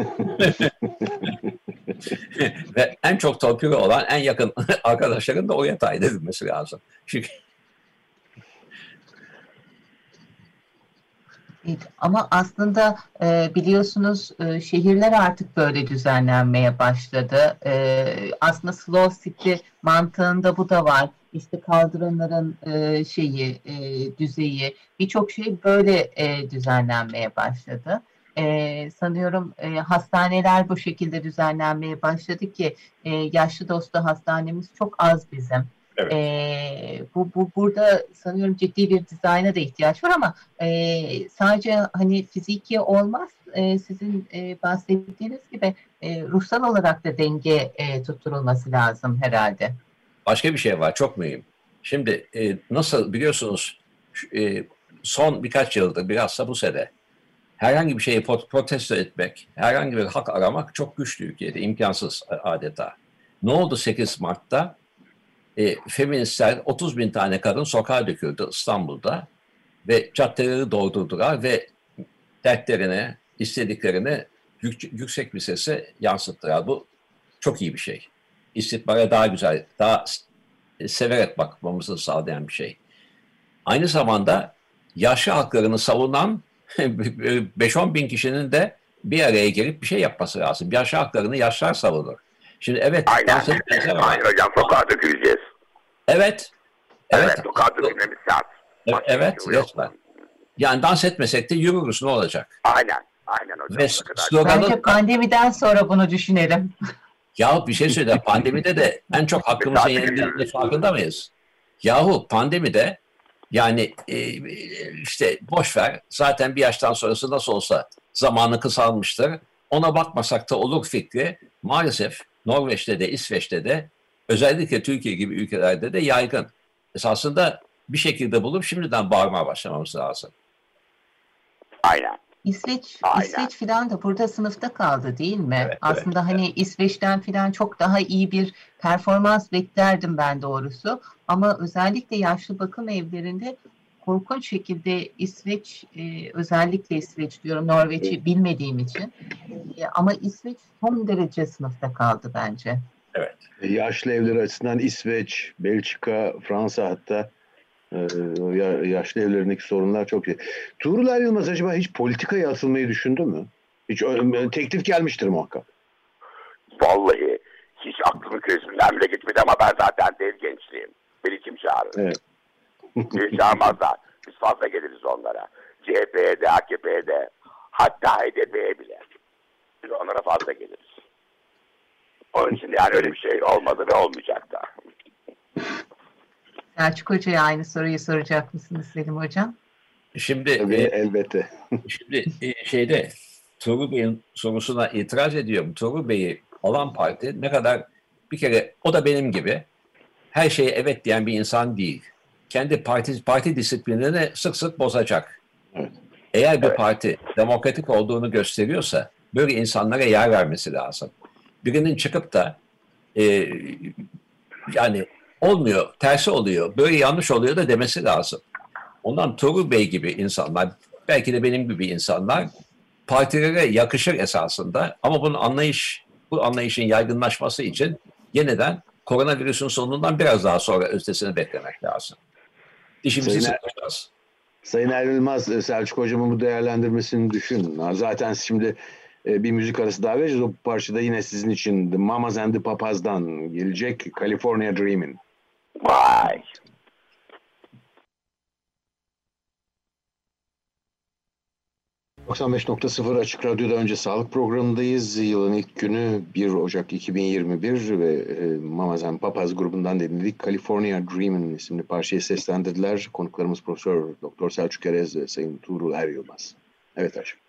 Ve en çok torpili olan en yakın arkadaşların da oraya tayin edilmesi lazım. Çünkü Ama aslında e, biliyorsunuz e, şehirler artık böyle düzenlenmeye başladı. E, aslında slow city mantığında bu da var. İşte kaldırımların e, şeyi, e, düzeyi, birçok şey böyle e, düzenlenmeye başladı. E, sanıyorum e, hastaneler bu şekilde düzenlenmeye başladı ki e, yaşlı dostu hastanemiz çok az bizim. Evet. E, bu, bu burada sanıyorum ciddi bir dizayna da ihtiyaç var ama e, sadece hani fiziki olmaz. E, sizin e, bahsettiğiniz gibi e, ruhsal olarak da denge e, tutturulması lazım herhalde. Başka bir şey var, çok mühim. Şimdi e, nasıl biliyorsunuz e, son birkaç yıldır, bilhassa bu sene herhangi bir şeyi protesto etmek, herhangi bir hak aramak çok güç Türkiye'de, imkansız adeta. Ne oldu sekiz Mart'ta? E, feministler otuz bin tane kadın sokağa döküldü İstanbul'da ve caddeleri doldurdular ve dertlerini, istediklerini yük, yüksek bir sesle yansıttılar. Bu çok iyi bir şey. İstihbara daha güzel, daha severek bakmamızı sağlayan bir şey. Aynı zamanda yaşlı haklarını savunan beş on bin kişinin de bir araya gelip bir şey yapması lazım. Yaşlı haklarını yaşlar savunur. Şimdi evet. Aynen. Aynen hocam, sokağa döküleceğiz. Evet. Evet, Evet. sokağa dökülmemiz lazım. Evet, evet resmen. Yani dans etmesek de yürürüz, ne olacak? Aynen. Aynen hocam. Ve sloganı... Bence pandemiden sonra bunu düşünelim. Yahu bir şey söyle, pandemide de en çok hakkımızın yenildiğini farkında mıyız? Yahu pandemide yani e, işte boş ver, zaten bir yaştan sonrası nasıl olsa zamanı kısalmıştır. Ona bakmasak da olur fikri maalesef Norveç'te de İsveç'te de özellikle Türkiye gibi ülkelerde de yaygın. Esasında bir şekilde bulup şimdiden bağırmaya başlamamız lazım. Aynen. İsveç, Aynen. İsveç filan da burada sınıfta kaldı değil mi? Evet, Aslında evet, hani evet. İsveç'ten filan çok daha iyi bir performans beklerdim ben doğrusu. Ama özellikle yaşlı bakım evlerinde korkunç şekilde İsveç, e, özellikle İsveç diyorum, Norveç'i bilmediğim için. E, ama İsveç son derece sınıfta kaldı bence. Evet. Yaşlı evleri açısından İsveç, Belçika, Fransa hatta e, yaşlı evlerindeki sorunlar çok iyi. Tuğrul Er Yılmaz acaba hiç politikaya atılmayı düşündü mü? Hiç teklif gelmiştir muhakkak. Vallahi hiç aklımın köşesinden bile gitmedi ama ben zaten dev gençliğim. Beni kim çağırır? Evet. Beni çağırmazlar. Biz fazla geliriz onlara. C H P'ye de, A K P'ye de, hatta H D P'ye bile. Biz onlara fazla geliriz. Onun için yani öyle bir şey olmadı ve olmayacak da. Selçuk Hoca'ya aynı soruyu soracak mısınız Selim Hocam? Şimdi Tabii, e, elbette. şimdi e, şeyde Tuğrul Bey'in sorusuna itiraz ediyorum. Tuğrul Bey'i alan parti ne kadar bir kere o da benim gibi her şeye evet diyen bir insan değil. Kendi parti parti disiplinini sık sık bozacak. Evet. Eğer bir Evet. parti demokratik olduğunu gösteriyorsa böyle insanlara yer vermesi lazım. Birinin çıkıp da e, yani olmuyor, tersi oluyor, böyle yanlış oluyor da demesi lazım. Ondan Tuğrul Bey gibi insanlar, belki de benim gibi insanlar partilere yakışır esasında ama bunun anlayış, bu anlayışın yaygınlaşması için yeniden koronavirüsün sonundan biraz daha sonra ötesini beklemek lazım. Dişimizi Sayın, sıkacağız. Sayın Er Yılmaz, Selçuk Hocam'ın bu değerlendirmesini düşün. Zaten şimdi bir müzik arası daha vereceğiz. O parçada yine sizin için The Mamas and the Papas'dan gelecek California Dreamin'. Vay. doksan beş nokta sıfır Açık Radyo'da önce sağlık programındayız. Yılın ilk günü bir Ocak iki bin yirmi bir ve e, Mamas and Papas grubundan dinledik. California Dreamin' isimli parçayı seslendirdiler. Konuklarımız Profesör Doktor Selçuk Erez ve Sayın Tuğrul Er Yılmaz. Evet Ayşe.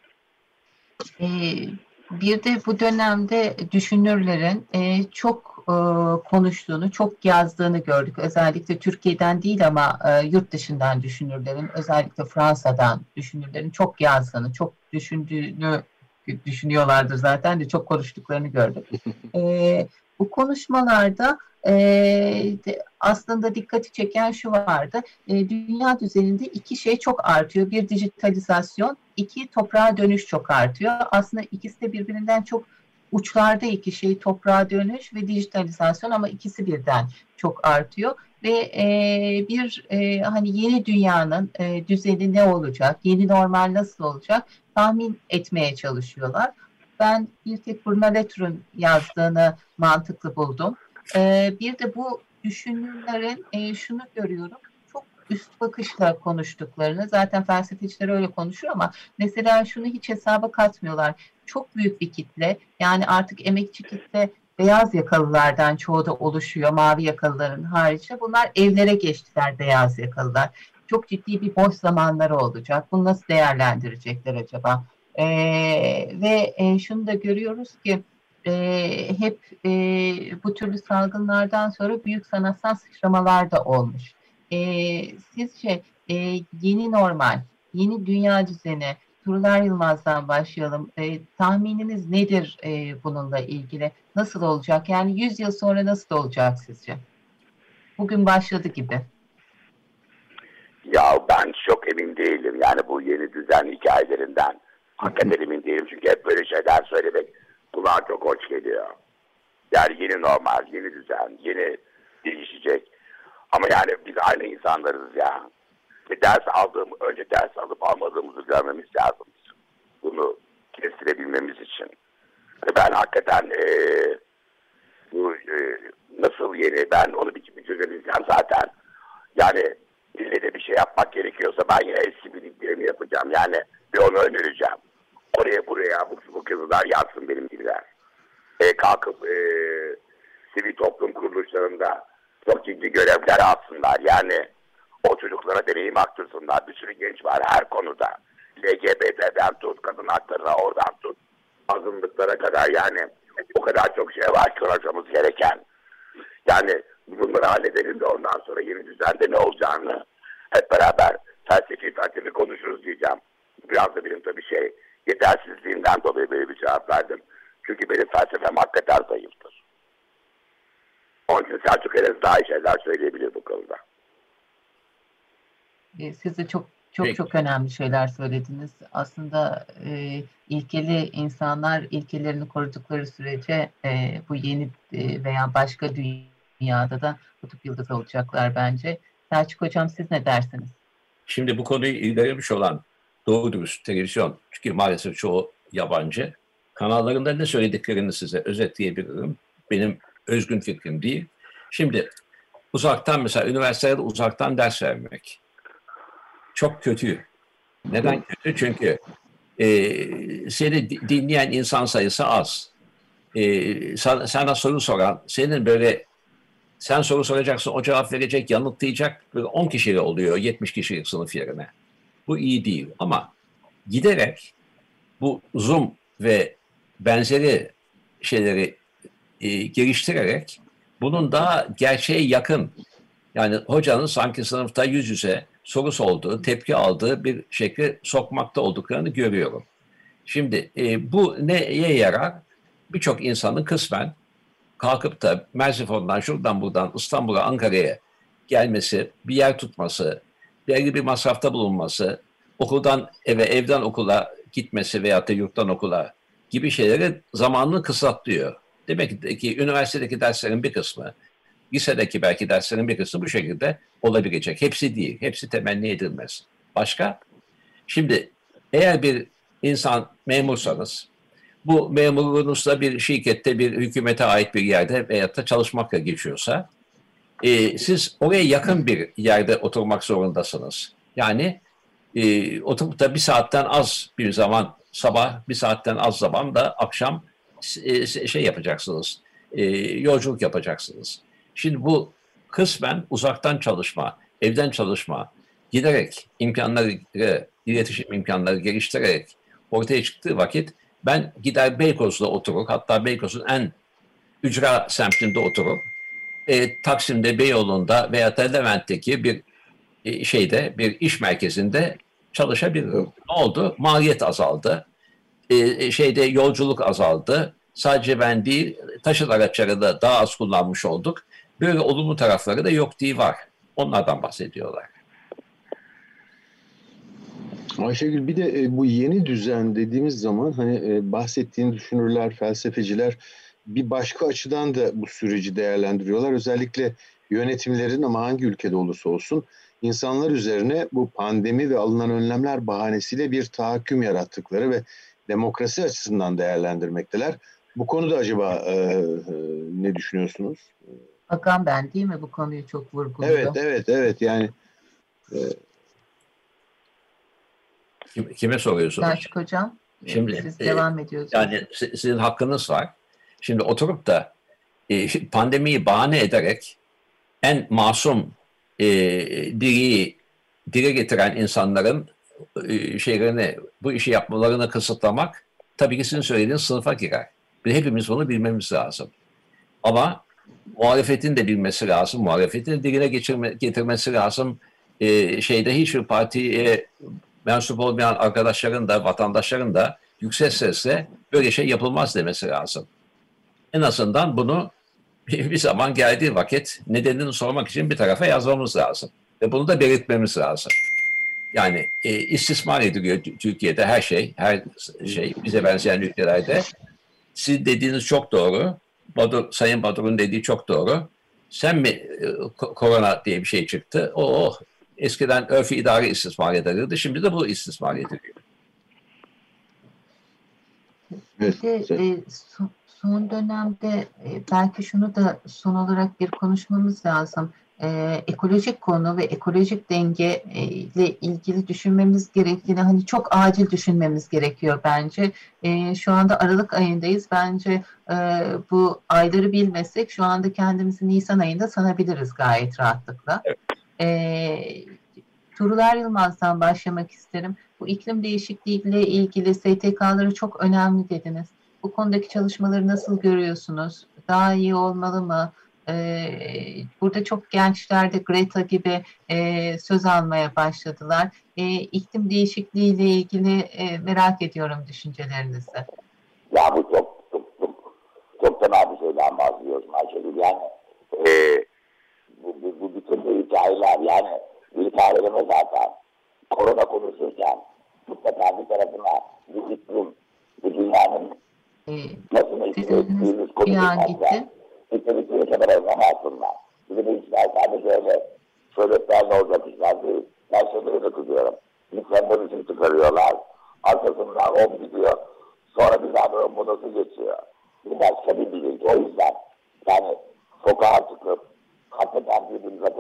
Ee, bir de bu dönemde düşünürlerin e, çok e, konuştuğunu, çok yazdığını gördük. Özellikle Türkiye'den değil ama e, yurt dışından düşünürlerin, özellikle Fransa'dan düşünürlerin çok yazdığını, çok düşündüğünü düşünüyorlardır zaten de çok konuştuklarını gördük. E, bu konuşmalarda e, de, aslında dikkati çeken şu vardı. E, dünya düzeninde iki şey çok artıyor. Bir dijitalizasyon, iki toprağa dönüş çok artıyor. Aslında ikisi de birbirinden çok uçlarda iki şey, toprağa dönüş ve dijitalizasyon, ama ikisi birden çok artıyor. Ve e, bir e, hani yeni dünyanın e, düzeni ne olacak, yeni normal nasıl olacak tahmin etmeye çalışıyorlar. Ben bir tek Brunellescu'nun yazdığını mantıklı buldum. E, bir de bu düşünürlerin e, şunu görüyorum, çok üst bakışla konuştuklarını, zaten felsefeciler öyle konuşur ama mesela şunu hiç hesaba katmıyorlar. Çok büyük bir kitle, yani artık emekçi kitle beyaz yakalılardan çoğu da oluşuyor, mavi yakalıların harici. Bunlar evlere geçtiler, beyaz yakalılar. Çok ciddi bir boş zamanları olacak. Bunu nasıl değerlendirecekler acaba? Ee, ve e, şunu da görüyoruz ki e, hep e, bu türlü salgınlardan sonra büyük sanatsal sıçramalar da olmuş. E, sizce e, yeni normal, yeni dünya düzeni, Tuğrul Er Yılmaz'dan başlayalım. E, tahmininiz nedir e, bununla ilgili? Nasıl olacak? Yani yüz yıl sonra nasıl olacak sizce? Bugün başladı gibi. Ya ben çok emin değilim. Yani bu yeni düzen hikayelerinden. Hakikaten emin değilim. Çünkü hep böyle şeyler söylemek kulağa çok hoş geliyor. Yani yeni normal, yeni düzen, yeni değişecek. Ama yani biz aynı insanlarız ya. Ve ders aldığım, önce ders alıp almadığımızı görmemiz lazım. Bunu kestirebilmemiz için. Ve ben hakikaten e, bu e, nasıl yeni, ben onu bir bir çözebileceğim zaten. Yani ille de bir şey yapmak gerekiyorsa ben yine eski bildiklerimi yapacağım. Yani bir onu önereceğim. Oraya buraya bu, bu kızlar yazsın benim gibiler. E, kalkıp e, sivil toplum kuruluşlarında çok ciddi görevler alsınlar. Yani o çocuklara deneyim aktırsınlar. Bir sürü genç var her konuda. L G B T'den tut, kadın haklarına oradan tut, azınlıklara kadar, yani o kadar çok şey var ki konuşmamız gereken. Yani bunları halledelim de ondan sonra yeni düzende ne olacağını hep beraber felsefi felsefi konuşuruz diyeceğim. Biraz da benim tabii şey yetersizliğimden dolayı böyle bir cevap verdim. Çünkü benim felsefem hakikaten zayıftır. Onun için Selçuk Eres daha iyi şeyler söyleyebilir bu konuda. Siz de çok çok Peki. çok önemli şeyler söylediniz. Aslında e, ilkeli insanlar ilkelerini korudukları sürece e, bu yeni e, veya başka dünyada da kutup yıldızı olacaklar bence. Selçuk Hocam siz ne dersiniz? Şimdi bu konuyu ilgilenmiş olan doğru dürüst televizyon, çünkü maalesef çoğu yabancı, kanallarında ne söylediklerini size özetleyebilirim. Benim özgün fikrim değil. Şimdi uzaktan, mesela üniversitelerde uzaktan ders vermek çok kötü. Neden kötü? Çünkü e, seni dinleyen insan sayısı az. E, sana, sana soru soran, senin böyle, sen soru soracaksın, o cevap verecek, yanıtlayacak böyle on kişiyle oluyor yetmiş kişilik sınıf yerine. Bu iyi değil ama giderek bu Zoom ve benzeri şeyleri e, geliştirerek bunun daha gerçeğe yakın, yani hocanın sanki sınıfta yüz yüze soru sorduğu, tepki aldığı bir şekli sokmakta olduklarını görüyorum. Şimdi e, bu neye yarar? Birçok insanın kısmen kalkıp da Merzifon'dan, şuradan buradan İstanbul'a, Ankara'ya gelmesi, bir yer tutması, belli bir masrafta bulunması, okuldan eve, evden okula gitmesi veyahut da yurttan okula gibi şeyleri zamanını kısaltıyor. Demek ki üniversitedeki derslerin bir kısmı, lisedeki belki derslerin bir kısmı bu şekilde olabilecek. Hepsi değil, hepsi temenni edilmez. Başka? Şimdi eğer bir insan memursanız, bu memurluğunuzda bir şirkette, bir hükümete ait bir yerde veyahut da çalışmakla geçiyorsa, e, siz oraya yakın bir yerde oturmak zorundasınız. Yani e, oturup da bir saatten az bir zaman sabah, bir saatten az zaman da akşam e, şey yapacaksınız, e, yolculuk yapacaksınız. Şimdi bu kısmen uzaktan çalışma, evden çalışma, giderek imkanları, iletişim imkanları geliştirerek ortaya çıktığı vakit ben gider Beykoz'da oturur, hatta Beykoz'un en ücra semtinde oturur, e, Taksim'de, Beyoğlu'nda veya da Levent'teki bir e, şeyde, bir iş merkezinde çalışabilirim. Ne oldu? Maliyet azaldı, e, şeyde yolculuk azaldı. Sadece ben değil, taşıt araçları da daha az kullanmış olduk. Böyle olumlu tarafları da yok diye var. Onlardan bahsediyorlar. Ayşegül, bir de e, bu yeni düzen dediğimiz zaman hani e, bahsettiğin düşünürler, felsefeciler bir başka açıdan da bu süreci değerlendiriyorlar. Özellikle yönetimlerin, ama hangi ülkede olursa olsun, insanlar üzerine bu pandemi ve alınan önlemler bahanesiyle bir tahakküm yarattıkları ve demokrasi açısından değerlendirmekteler. Bu konuda acaba e, e, ne düşünüyorsunuz? Hakan ben değil mi bu konuyu çok vurguluyor? Evet, evet, evet. Yani e, Kim, kime soruyorsunuz? Selçuk Hocam, Şimdi, siz e, devam ediyorsunuz. Yani sizin hakkınız var. Şimdi oturup da e, pandemiyi bahane ederek en masum e, diliyi dile getiren insanların e, şeylerini, bu işi yapmalarını kısıtlamak tabii ki sizin söylediğiniz sınıfa girer. Bir hepimiz bunu bilmemiz lazım. Ama muhalefetin de bilmesi lazım, muhalefetin de diline geçirme, getirmesi lazım. E, şeyde hiçbir partiye mensup olmayan arkadaşların da, vatandaşların da yüksek sesle böyle şey yapılmaz demesi lazım. En azından bunu bir zaman geldiği vakit nedenini sormak için bir tarafa yazmamız lazım. Ve bunu da belirtmemiz lazım. Yani e, istismar ediliyor Türkiye'de her şey, her şey bize benzeyen ülkelerde. Siz dediğiniz çok doğru. Badur, Sayın Badur'un dediği çok doğru. Sen mi e, korona diye bir şey çıktı? O eskiden örfü idare istismar edilirdi. Şimdi de bu istismar ediliyor. Bir de e, son, son dönemde e, belki şunu da son olarak bir konuşmamız lazım. E, ekolojik konu ve ekolojik denge e, ile ilgili düşünmemiz gerektiğini hani çok acil düşünmemiz gerekiyor bence. E, şu anda Aralık ayındayız. Bence e, bu ayları bilmesek şu anda kendimizi Nisan ayında sanabiliriz gayet rahatlıkla. Evet. E, Tuğrul Yılmaz'dan başlamak isterim. Bu iklim değişikliği ile ilgili S T K'ları çok önemli dediniz. Bu konudaki çalışmaları nasıl görüyorsunuz? Daha iyi olmalı mı? Ee, burada çok gençler de Greta gibi e, söz almaya başladılar. E, iklim değişikliği ile ilgili e, merak ediyorum düşüncelerinizi. Ya bu çok çok çok çok temel bir şeyden bahsediyorsun Ayşegül. Yani e, bu, bu, bu bütün bu hikayeler yani hikayelerime zaten korona konuşurken mutlaka bir tarafına bu iklim, bu dünyanın Ee, nasıl etkilendiğimiz konuşurken İklimlikleri kadar önem altında. Bizim işler sadece öyle söyletlerle olacak işler değil. Ben şeyleri de kızıyorum. Bir sembolizm çıkarıyorlar. Arkasından o gidiyor. Sonra bir daha böyle modası geçiyor. Bu başka bir bilinç. O yüzden yani sokağa çıkıp hakikaten birbirimize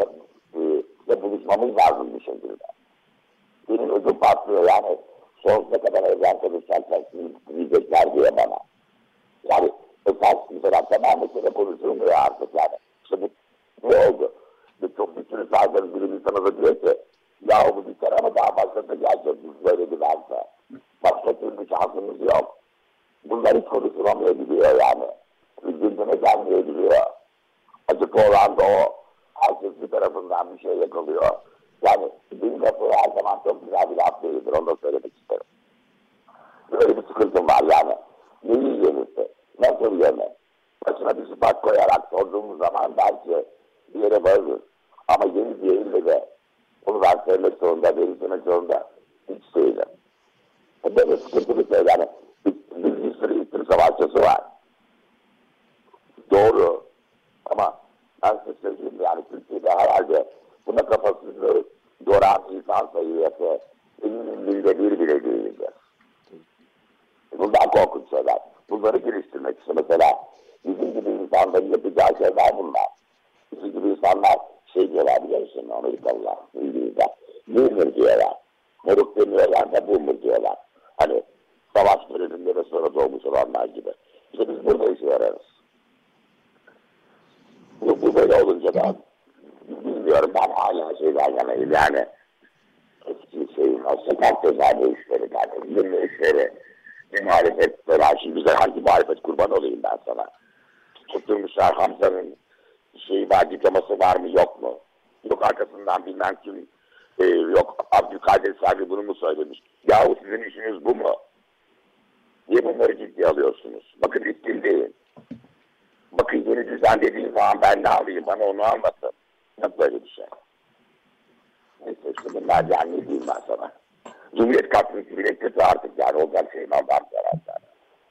ve buluşmamız lazım bir şekilde. Benim ödüm patlıyor yani sonsuza kadar evden konuşacaklar diyecekler diye bana. Yani esas bir tarafta ben mesela konuşulmuyor artık yani. İşte bu ne oldu? Bir çok bir sürü saygılı bir insana da diyor ki yahu bu biter ama daha başkası gelecek biz böyle giderse. Başka türlü şansımız yok. Bunlar hiç konuşulamayabiliyor yani. Gündeme gelmeyebiliyor. Açık olan da o. Herkes bir tarafından bir şey yakalıyor. Yani benim lafı her zaman çok güzel bir laf değildir. Onu da söylemek isterim. Böyle bir sıkıntım var yani. Neyi yenisi? Nasıl yeme? Başına bir sıfat koyarak sorduğumuz zaman belki bir yere varırız. Ama yeni bir yerinde de bunu ben söylemek zorunda, verilmek zorunda hiç değilim. Böyle sıkıntı bir şey yani. Bir, bir sürü iklim savaşçısı var. Doğru. Ama ben size söyleyeyim yani Türkiye'de herhalde buna kafasını yoran insan sayısı eminim binde bir bile değildir. Bundan korkunç şeyler. Bunları geliştirmek için mesela bizim gibi insanların yapacağı şeyler bunlar. Bizim gibi insanlar şey diyorlar biliyorsun Amerikalılar, İngilizler. Boomer diyorlar. Moruk demiyorlar da boomer diyorlar. Hani savaş bölümünde sonra doğmuş olanlar gibi. İşte biz burada işe yararız. Bu, bu böyle olunca da bilmiyorum ben hala şeyler yanayım yani. Eski şeyin o sokak tezavi işleri, yani bilme işleri. Bir muhalefet telaşı güzel hangi muhalefet kurban olayım ben sana. Tutturmuşlar Hamza'nın şeyi var, diploması var mı yok mu? Yok arkasından bilmem kim, e, yok Abdülkadir Selvi bunu mu söylemiş? Yahu sizin işiniz bu mu? Niye bunları ciddiye alıyorsunuz? Bakın iklim değil. Bakın yeni düzen dediğim zaman ben ne alayım bana onu anlatın. Yok böyle bir şey. Neyse işte bunlar yani ne diyeyim ben sana. Cumhuriyet kapsası bile kötü artık yani olacak şeyin Allah'ım zararlar.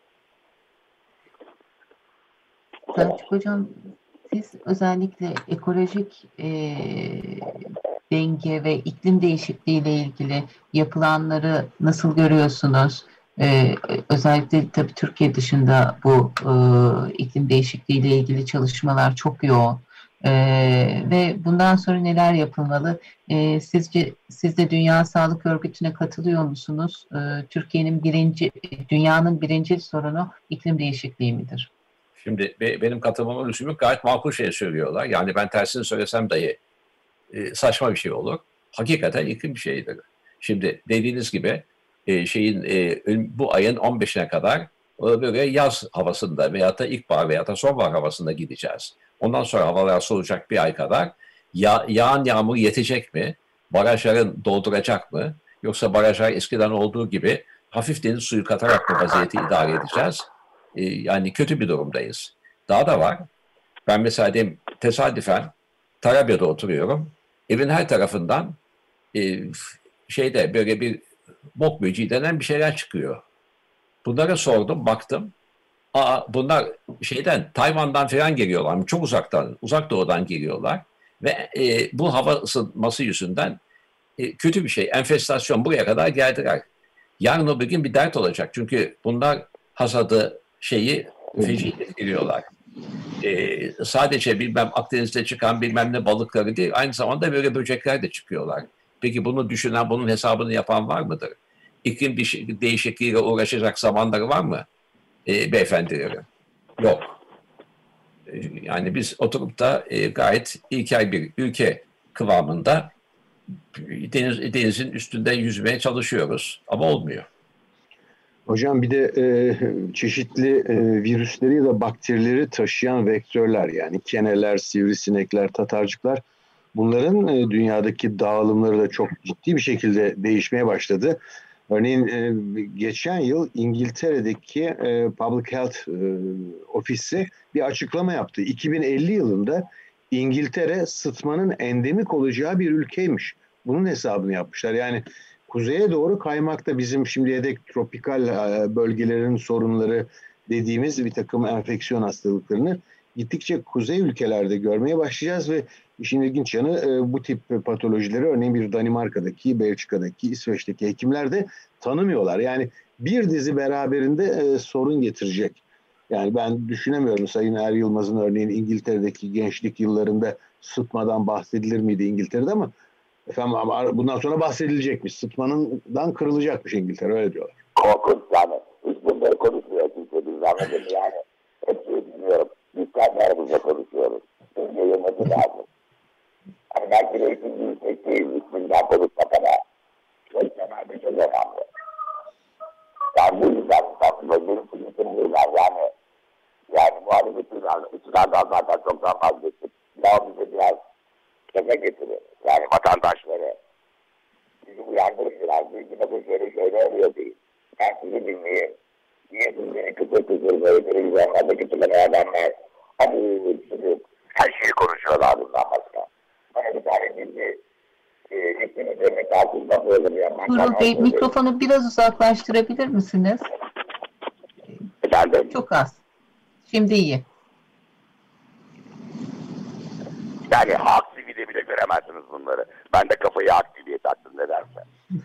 Selçuk Hocam siz özellikle ekolojik e, denge ve iklim değişikliği ile ilgili yapılanları nasıl görüyorsunuz? Ee, özellikle tabii Türkiye dışında bu e, iklim değişikliği ile ilgili çalışmalar çok yoğun. Ee, ve bundan sonra neler yapılmalı? Ee, sizce siz de Dünya Sağlık Örgütü'ne katılıyor musunuz? Ee, Türkiye'nin birinci, dünyanın birinci sorunu iklim değişikliği midir? Şimdi be, benim katılmama lüzum yok. Gayet makul şey söylüyorlar. Yani ben tersini söylesem dahi e, saçma bir şey olur. Hakikaten iklim bir şeydir. Şimdi dediğiniz gibi e, şeyin e, bu ayın on beşine kadar böyle yaz havasında veyahut da ilkbahar veyahut da sonbahar havasında gideceğiz. Ondan sonra havalar soğuyacak bir ay kadar ya, yağan yağmur yetecek mi? Barajların dolduracak mı? Yoksa barajlar eskiden olduğu gibi hafif deniz suyu katarak mı vaziyeti idare edeceğiz? Ee, yani kötü bir durumdayız. Daha da var. Ben mesela diyeyim, tesadüfen Tarabya'da oturuyorum. Evin her tarafından e, şeyde böyle bir bok böceği denen bir şeyler çıkıyor. Bunlara sordum, baktım. Aa, bunlar şeyden, Tayvan'dan falan geliyorlar. Çok uzaktan, uzak doğudan geliyorlar. Ve e, bu hava ısınması yüzünden e, kötü bir şey. Enfestasyon buraya kadar geldiler. Yarın o bir gün bir dert olacak. Çünkü bunlar hasadı şeyi feci etkiliyorlar. Ee, sadece bilmem Akdeniz'de çıkan bilmem ne balıkları değil, aynı zamanda böyle böcekler de çıkıyorlar. Peki bunu düşünen, bunun hesabını yapan var mıdır? İklim değişikliğiyle uğraşacak zamanları var mı e, beyefendilerin? Yok. E, yani biz oturup da e, gayet ilkel bir ülke kıvamında deniz, denizin üstünde yüzmeye çalışıyoruz ama olmuyor. Hocam bir de e, çeşitli e, virüsleri ya da bakterileri taşıyan vektörler, yani keneler, sivrisinekler, tatarcıklar, bunların e, dünyadaki dağılımları da çok ciddi bir şekilde değişmeye başladı. Örneğin e, geçen yıl İngiltere'deki e, Public Health e, Ofisi bir açıklama yaptı. iki bin elli yılında İngiltere sıtmanın endemik olacağı bir ülkeymiş. Bunun hesabını yapmışlar. Yani kuzeye doğru kaymakta bizim şimdiye dek tropikal bölgelerin sorunları dediğimiz bir takım enfeksiyon hastalıklarını gittikçe kuzey ülkelerde görmeye başlayacağız ve işin ilginç yanı bu tip patolojileri örneğin bir Danimarka'daki, Belçika'daki, İsveç'teki hekimler de tanımıyorlar. Yani bir dizi beraberinde sorun getirecek. Yani ben düşünemiyorum Sayın Er Yılmaz'ın örneğin İngiltere'deki gençlik yıllarında sıtmadan bahsedilir miydi İngiltere'de, ama efendim ama bundan sonra bahsedilecekmiş. Sıtmanından kırılacakmış İngiltere, öyle diyorlar. Korkunç yani. Hiç bunları konuşmuyor kimse. Biz anladım yani. Hepsini bilmiyorum. Biz kendi aramızda konuşuyoruz. Biz yayılması lazım. Hani belki de ikinci yüksekliği üstünden konuşmak ama çok temelde çok önemli. Yani bu yüzden aslında benim sıkıntım buradan yani yani muhalefetin içinden zaten çoktan vazgeçtik. Daha bize biraz şaka getirir. Yani vatandaşları bizi uyandırın biraz. Bilgi bakın şöyle şöyle oluyor değil. Ben sizi dinleyeyim. Niye siz beni kıtır kıtır böyle televizyonlarda kötülemeye adamlar? Hadi çocuk. Her şeyi konuşuyorlar bundan başka. Bana bir tane bilgi iklim üzerine kalkınma programı yapmak. Tuğrul Bey, mikrofonu biraz uzaklaştırabilir misiniz? Efendim? Çok az. Şimdi iyi. Yani Halk T V'de bile göremezsiniz bunları. Ben de kafayı Halk T V'ye taktım nedense.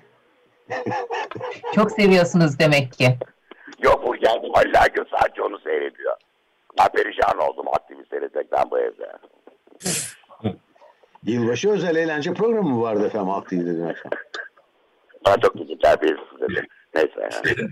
Çok seviyorsunuz demek ki. Yok bu geldim Allah gün sadece onu seyrediyor. Ben perişan oldum Halk T V seyretmekten bu evde. Yılbaşı özel eğlence programı mı vardı efendim Halk T V'de dedim efendim. Ben çok kötü terbiyesiz dedim. Neyse yani.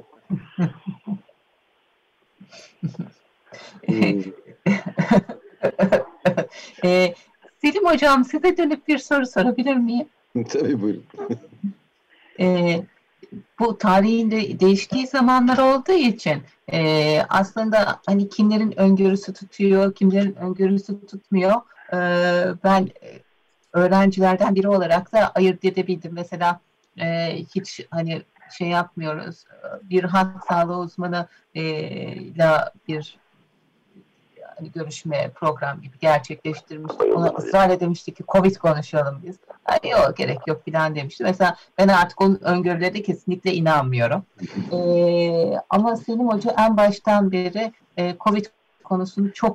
ee, Selim Hocam, size dönüp bir soru sorabilir miyim? Tabii, buyurun. Ee, bu tarihin de değiştiği zamanlar olduğu için e, aslında hani kimlerin öngörüsü tutuyor, kimlerin öngörüsü tutmuyor. Ee, ben öğrencilerden biri olarak da ayırt edebildim. Mesela e, hiç hani şey yapmıyoruz. Bir halk sağlığı uzmanı ile bir hani görüşme program gibi gerçekleştirmiştik. Ona ısrar edemiştik ki Covid konuşalım biz. Ay, yok gerek yok filan demişti. Mesela ben artık onun öngörülerine kesinlikle inanmıyorum. Ee, ama Selim Hoca en baştan beri e, Covid konusunu çok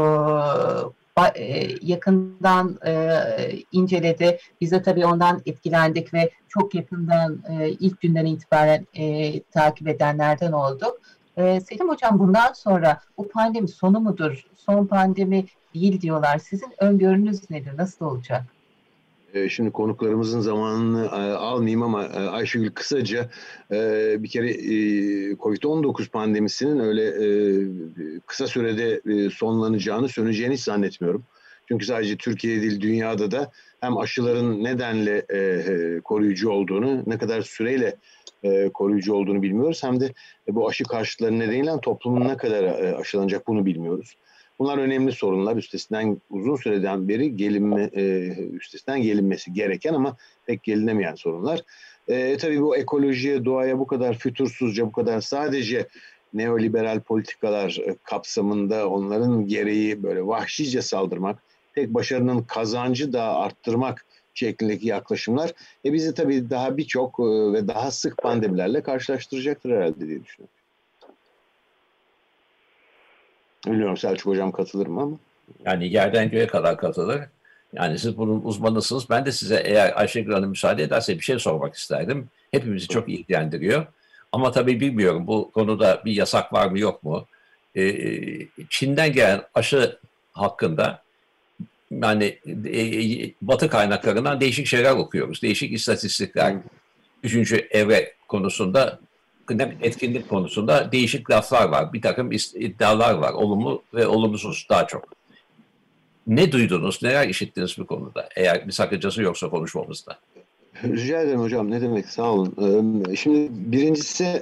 e, yakından e, inceledi. Biz de tabii ondan etkilendik ve çok yakından e, ilk günden itibaren e, takip edenlerden olduk. Ee, Selim Hocam, bundan sonra bu pandemi sonu mudur? Son pandemi değil diyorlar. Sizin öngörünüz nedir? Nasıl olacak? Ee, şimdi konuklarımızın zamanını e, almayayım ama e, Ayşegül kısaca e, bir kere e, kovid on dokuz pandemisinin öyle e, kısa sürede e, sonlanacağını, söneceğini hiç zannetmiyorum. Çünkü sadece Türkiye değil, dünyada da hem aşıların nedenle e, e, koruyucu olduğunu, ne kadar süreyle e, koruyucu olduğunu bilmiyoruz. Hem de e, bu aşı karşıtları nedeniyle toplumun ne kadar e, aşılanacak bunu bilmiyoruz. Bunlar önemli sorunlar. Üstesinden uzun süreden beri gelinme, e, üstesinden gelinmesi gereken ama pek gelinemeyen sorunlar. E, tabii bu ekolojiye, doğaya bu kadar fütursuzca, bu kadar sadece neoliberal politikalar kapsamında onların gereği böyle vahşice saldırmak, tek başarının kazancı daha arttırmak şeklindeki yaklaşımlar e bizi tabii daha birçok ve daha sık pandemilerle karşılaştıracaktır herhalde diye düşünüyorum. Bilmiyorum Selçuk Hocam katılır mı ama? Yani yerden göğe kadar katılır. Yani siz bunun uzmanısınız. Ben de size eğer Ayşegül Hanım müsaade ederse bir şey sormak isterdim. Hepimizi çok ilgilendiriyor. Ama tabii bilmiyorum bu konuda bir yasak var mı yok mu? Ee, Çin'den gelen aşı hakkında yani e, Batı kaynaklarından değişik şeyler okuyoruz. Değişik istatistikler. Üçüncü evre konusunda, etkinlik konusunda değişik laflar var. Bir takım iddialar var. Olumlu ve olumsuz daha çok. Ne duydunuz, neler işittiniz bu konuda? Eğer bir sakıncası yoksa konuşmamızda. Rica ederim hocam. Ne demek? Sağ olun. Şimdi birincisi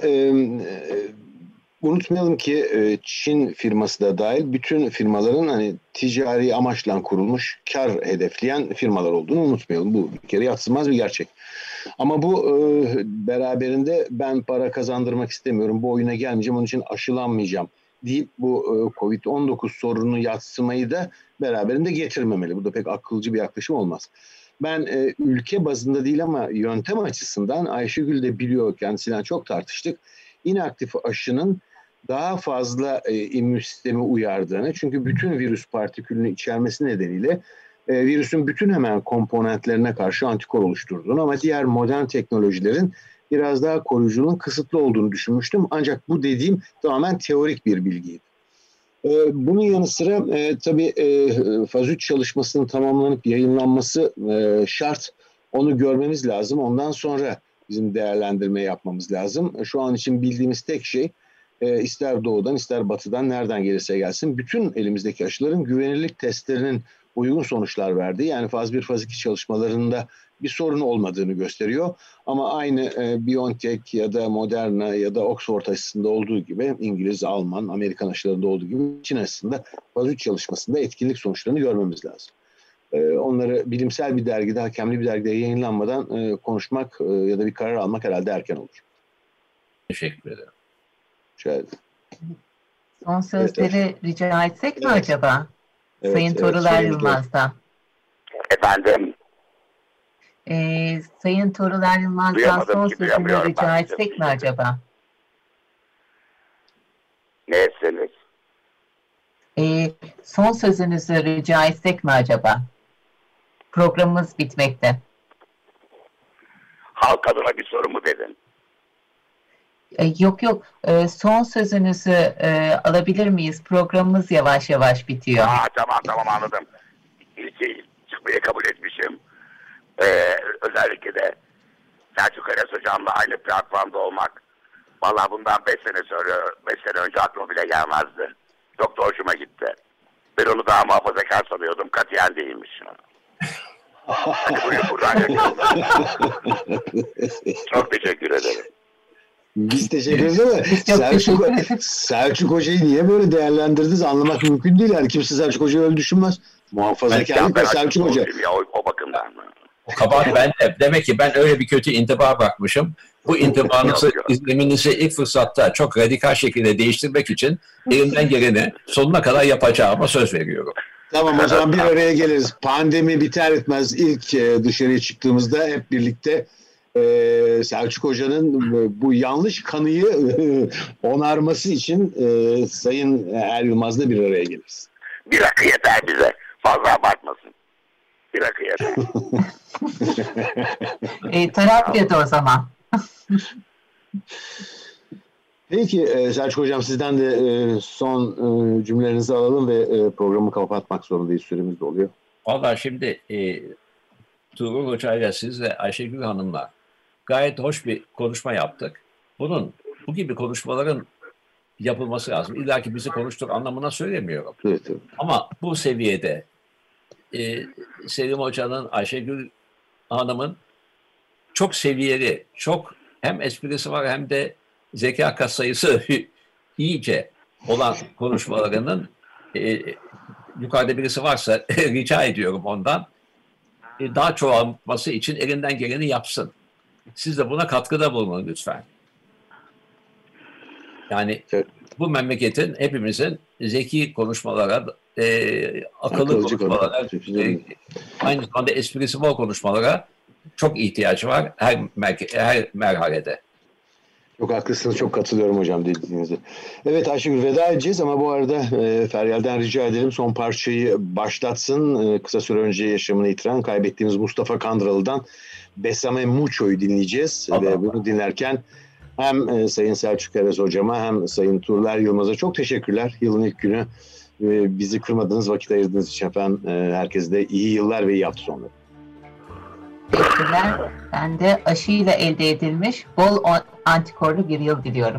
unutmayalım ki Çin firması da dahil bütün firmaların hani ticari amaçla kurulmuş, kar hedefleyen firmalar olduğunu unutmayalım. Bu bir kere yadsınmaz bir gerçek. Ama bu beraberinde ben para kazandırmak istemiyorum, bu oyuna gelmeyeceğim, onun için aşılanmayacağım deyip bu kovid on dokuz sorununu yadsımayı da beraberinde getirmemeli. Bu da pek akılcı bir yaklaşım olmaz. Ben e, ülke bazında değil ama yöntem açısından Ayşegül de biliyor, kendisiyle çok tartıştık. İnaktif aşının daha fazla e, immün sistemi uyardığını, çünkü bütün virüs partikülünü içermesi nedeniyle e, virüsün bütün hemen komponentlerine karşı antikor oluşturduğunu ama diğer modern teknolojilerin biraz daha koruyuculuğun kısıtlı olduğunu düşünmüştüm. Ancak bu dediğim tamamen teorik bir bilgiydi. Bunun yanı sıra e, tabii e, faz üç çalışmasının tamamlanıp yayınlanması e, şart. Onu görmemiz lazım. Ondan sonra bizim değerlendirme yapmamız lazım. Şu an için bildiğimiz tek şey e, ister doğudan ister batıdan nereden gelirse gelsin bütün elimizdeki aşıların güvenilirlik testlerinin uygun sonuçlar verdiği, yani faz bir faz iki çalışmalarında bir sorun olmadığını gösteriyor. Ama aynı e, BioNTech ya da Moderna ya da Oxford aşısında olduğu gibi, İngiliz, Alman, Amerikan aşılarında olduğu gibi Çin aşısında faz üç çalışmasında etkinlik sonuçlarını görmemiz lazım. E, onları bilimsel bir dergide, hakemli bir dergide yayınlanmadan e, konuşmak e, ya da bir karar almak herhalde erken olur. Teşekkür ederim. Şöyle. Son sözleri evet, rica etsek mi evet. acaba? Evet, Sayın evet, Torul Yılmaz'dan. Efendim? Ee, Sayın Torul Yılmaz'dan son sözünü rica etsek mi acaba? Ne etseniz? Ee, son sözünüzü rica etsek mi acaba? Programımız bitmekte. Halk adına bir soru mu dedin? Ee, yok yok. Ee, son sözünüzü e, alabilir miyiz? Programımız yavaş yavaş bitiyor. Aa, tamam tamam anladım. İlki çıkmayı kabul etmişim. Ee, özellikle de Selçuk Eres hocamla aynı platformda olmak, vallahi bundan beş sene sonra, beş sene önce aklıma bile gelmezdi. Çok da hoşuma gitti. Ben onu daha muhafazakar sanıyordum, katiyen değilmiş. Hadi buyurun buradan yakaladım. Çok teşekkür ederim. Biz teşekkür ederiz ama Selçuk, Selçuk Hoca'yı niye böyle değerlendirdiniz anlamak mümkün değil. Yani kimse Selçuk Hoca'yı öyle düşünmez. Muhafazakarlık ve Selçuk Hoca. Ya, o, o bakımdan mı? O kabahat bende. Demek ki ben öyle bir kötü intiba bakmışım. Bu intibanızı, izleminizi ilk fırsatta çok radikal şekilde değiştirmek için elimden geleni sonuna kadar yapacağıma söz veriyorum. Tamam, o zaman bir araya geliriz. Pandemi biter etmez ilk dışarıya çıktığımızda hep birlikte Ee, Selçuk Hoca'nın bu yanlış kanıyı onarması için e, Sayın Er Yılmaz'la bir araya geliriz. Bir rakı yeter bize. Fazla abartmasın. Bir rakı yeter. e, Terapiye'de o zaman. Peki e, Selçuk Hocam, sizden de e, son e, cümlelerinizi alalım ve e, programı kapatmak zorundayız. Süremiz de oluyor. Vallahi şimdi e, Tuğrul Hoca ile siz ve Ayşegül Hanım'la gayet hoş bir konuşma yaptık. Bunun, bu gibi konuşmaların yapılması lazım. İlla ki bizi konuştur anlamına söylemiyorum. Evet, evet. Ama bu seviyede e, Selim Hoca'nın, Ayşegül Hanım'ın çok seviyeli, çok hem esprisi var hem de zeka katsayısı iyice olan konuşmalarının e, yukarıda birisi varsa rica ediyorum ondan e, daha çoğalması için elinden geleni yapsın. Siz de buna katkıda bulunun lütfen. Yani evet, bu memleketin, hepimizin zeki konuşmalara, e, akıllı Akılcı konuşmalara, e, aynı zamanda esprisi bol konuşmalara çok ihtiyacı var her, her merhalede. Çok haklısınız, çok katılıyorum hocam dediğinize. Evet Ayşegül, veda edeceğiz ama bu arada e, Feryal'den rica edelim son parçayı başlatsın. E, kısa süre önce yaşamını yitiren, kaybettiğimiz Mustafa Kandıralı'dan Besame Mucho'yu dinleyeceğiz. Allah Ve Allah. Bunu dinlerken hem e, Sayın Selçuk Eres hocama hem Sayın Tuğrul Yılmaz'a çok teşekkürler. Yılın ilk günü e, bizi kırmadığınız, vakit ayırdığınız için efendim. E, herkese de iyi yıllar ve iyi hafta sonları. Teşekkürler. Ben de aşıyla elde edilmiş bol antikorlu bir yıl diliyorum.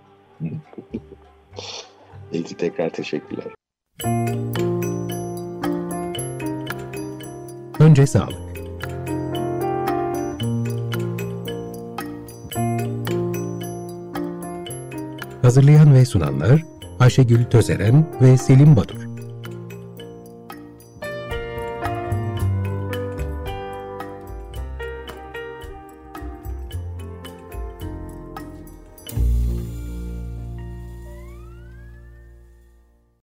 İyi, tekrar teşekkürler. Önce sağlık. Hazırlayan ve sunanlar Ayşegül Tözeren ve Selim Badur.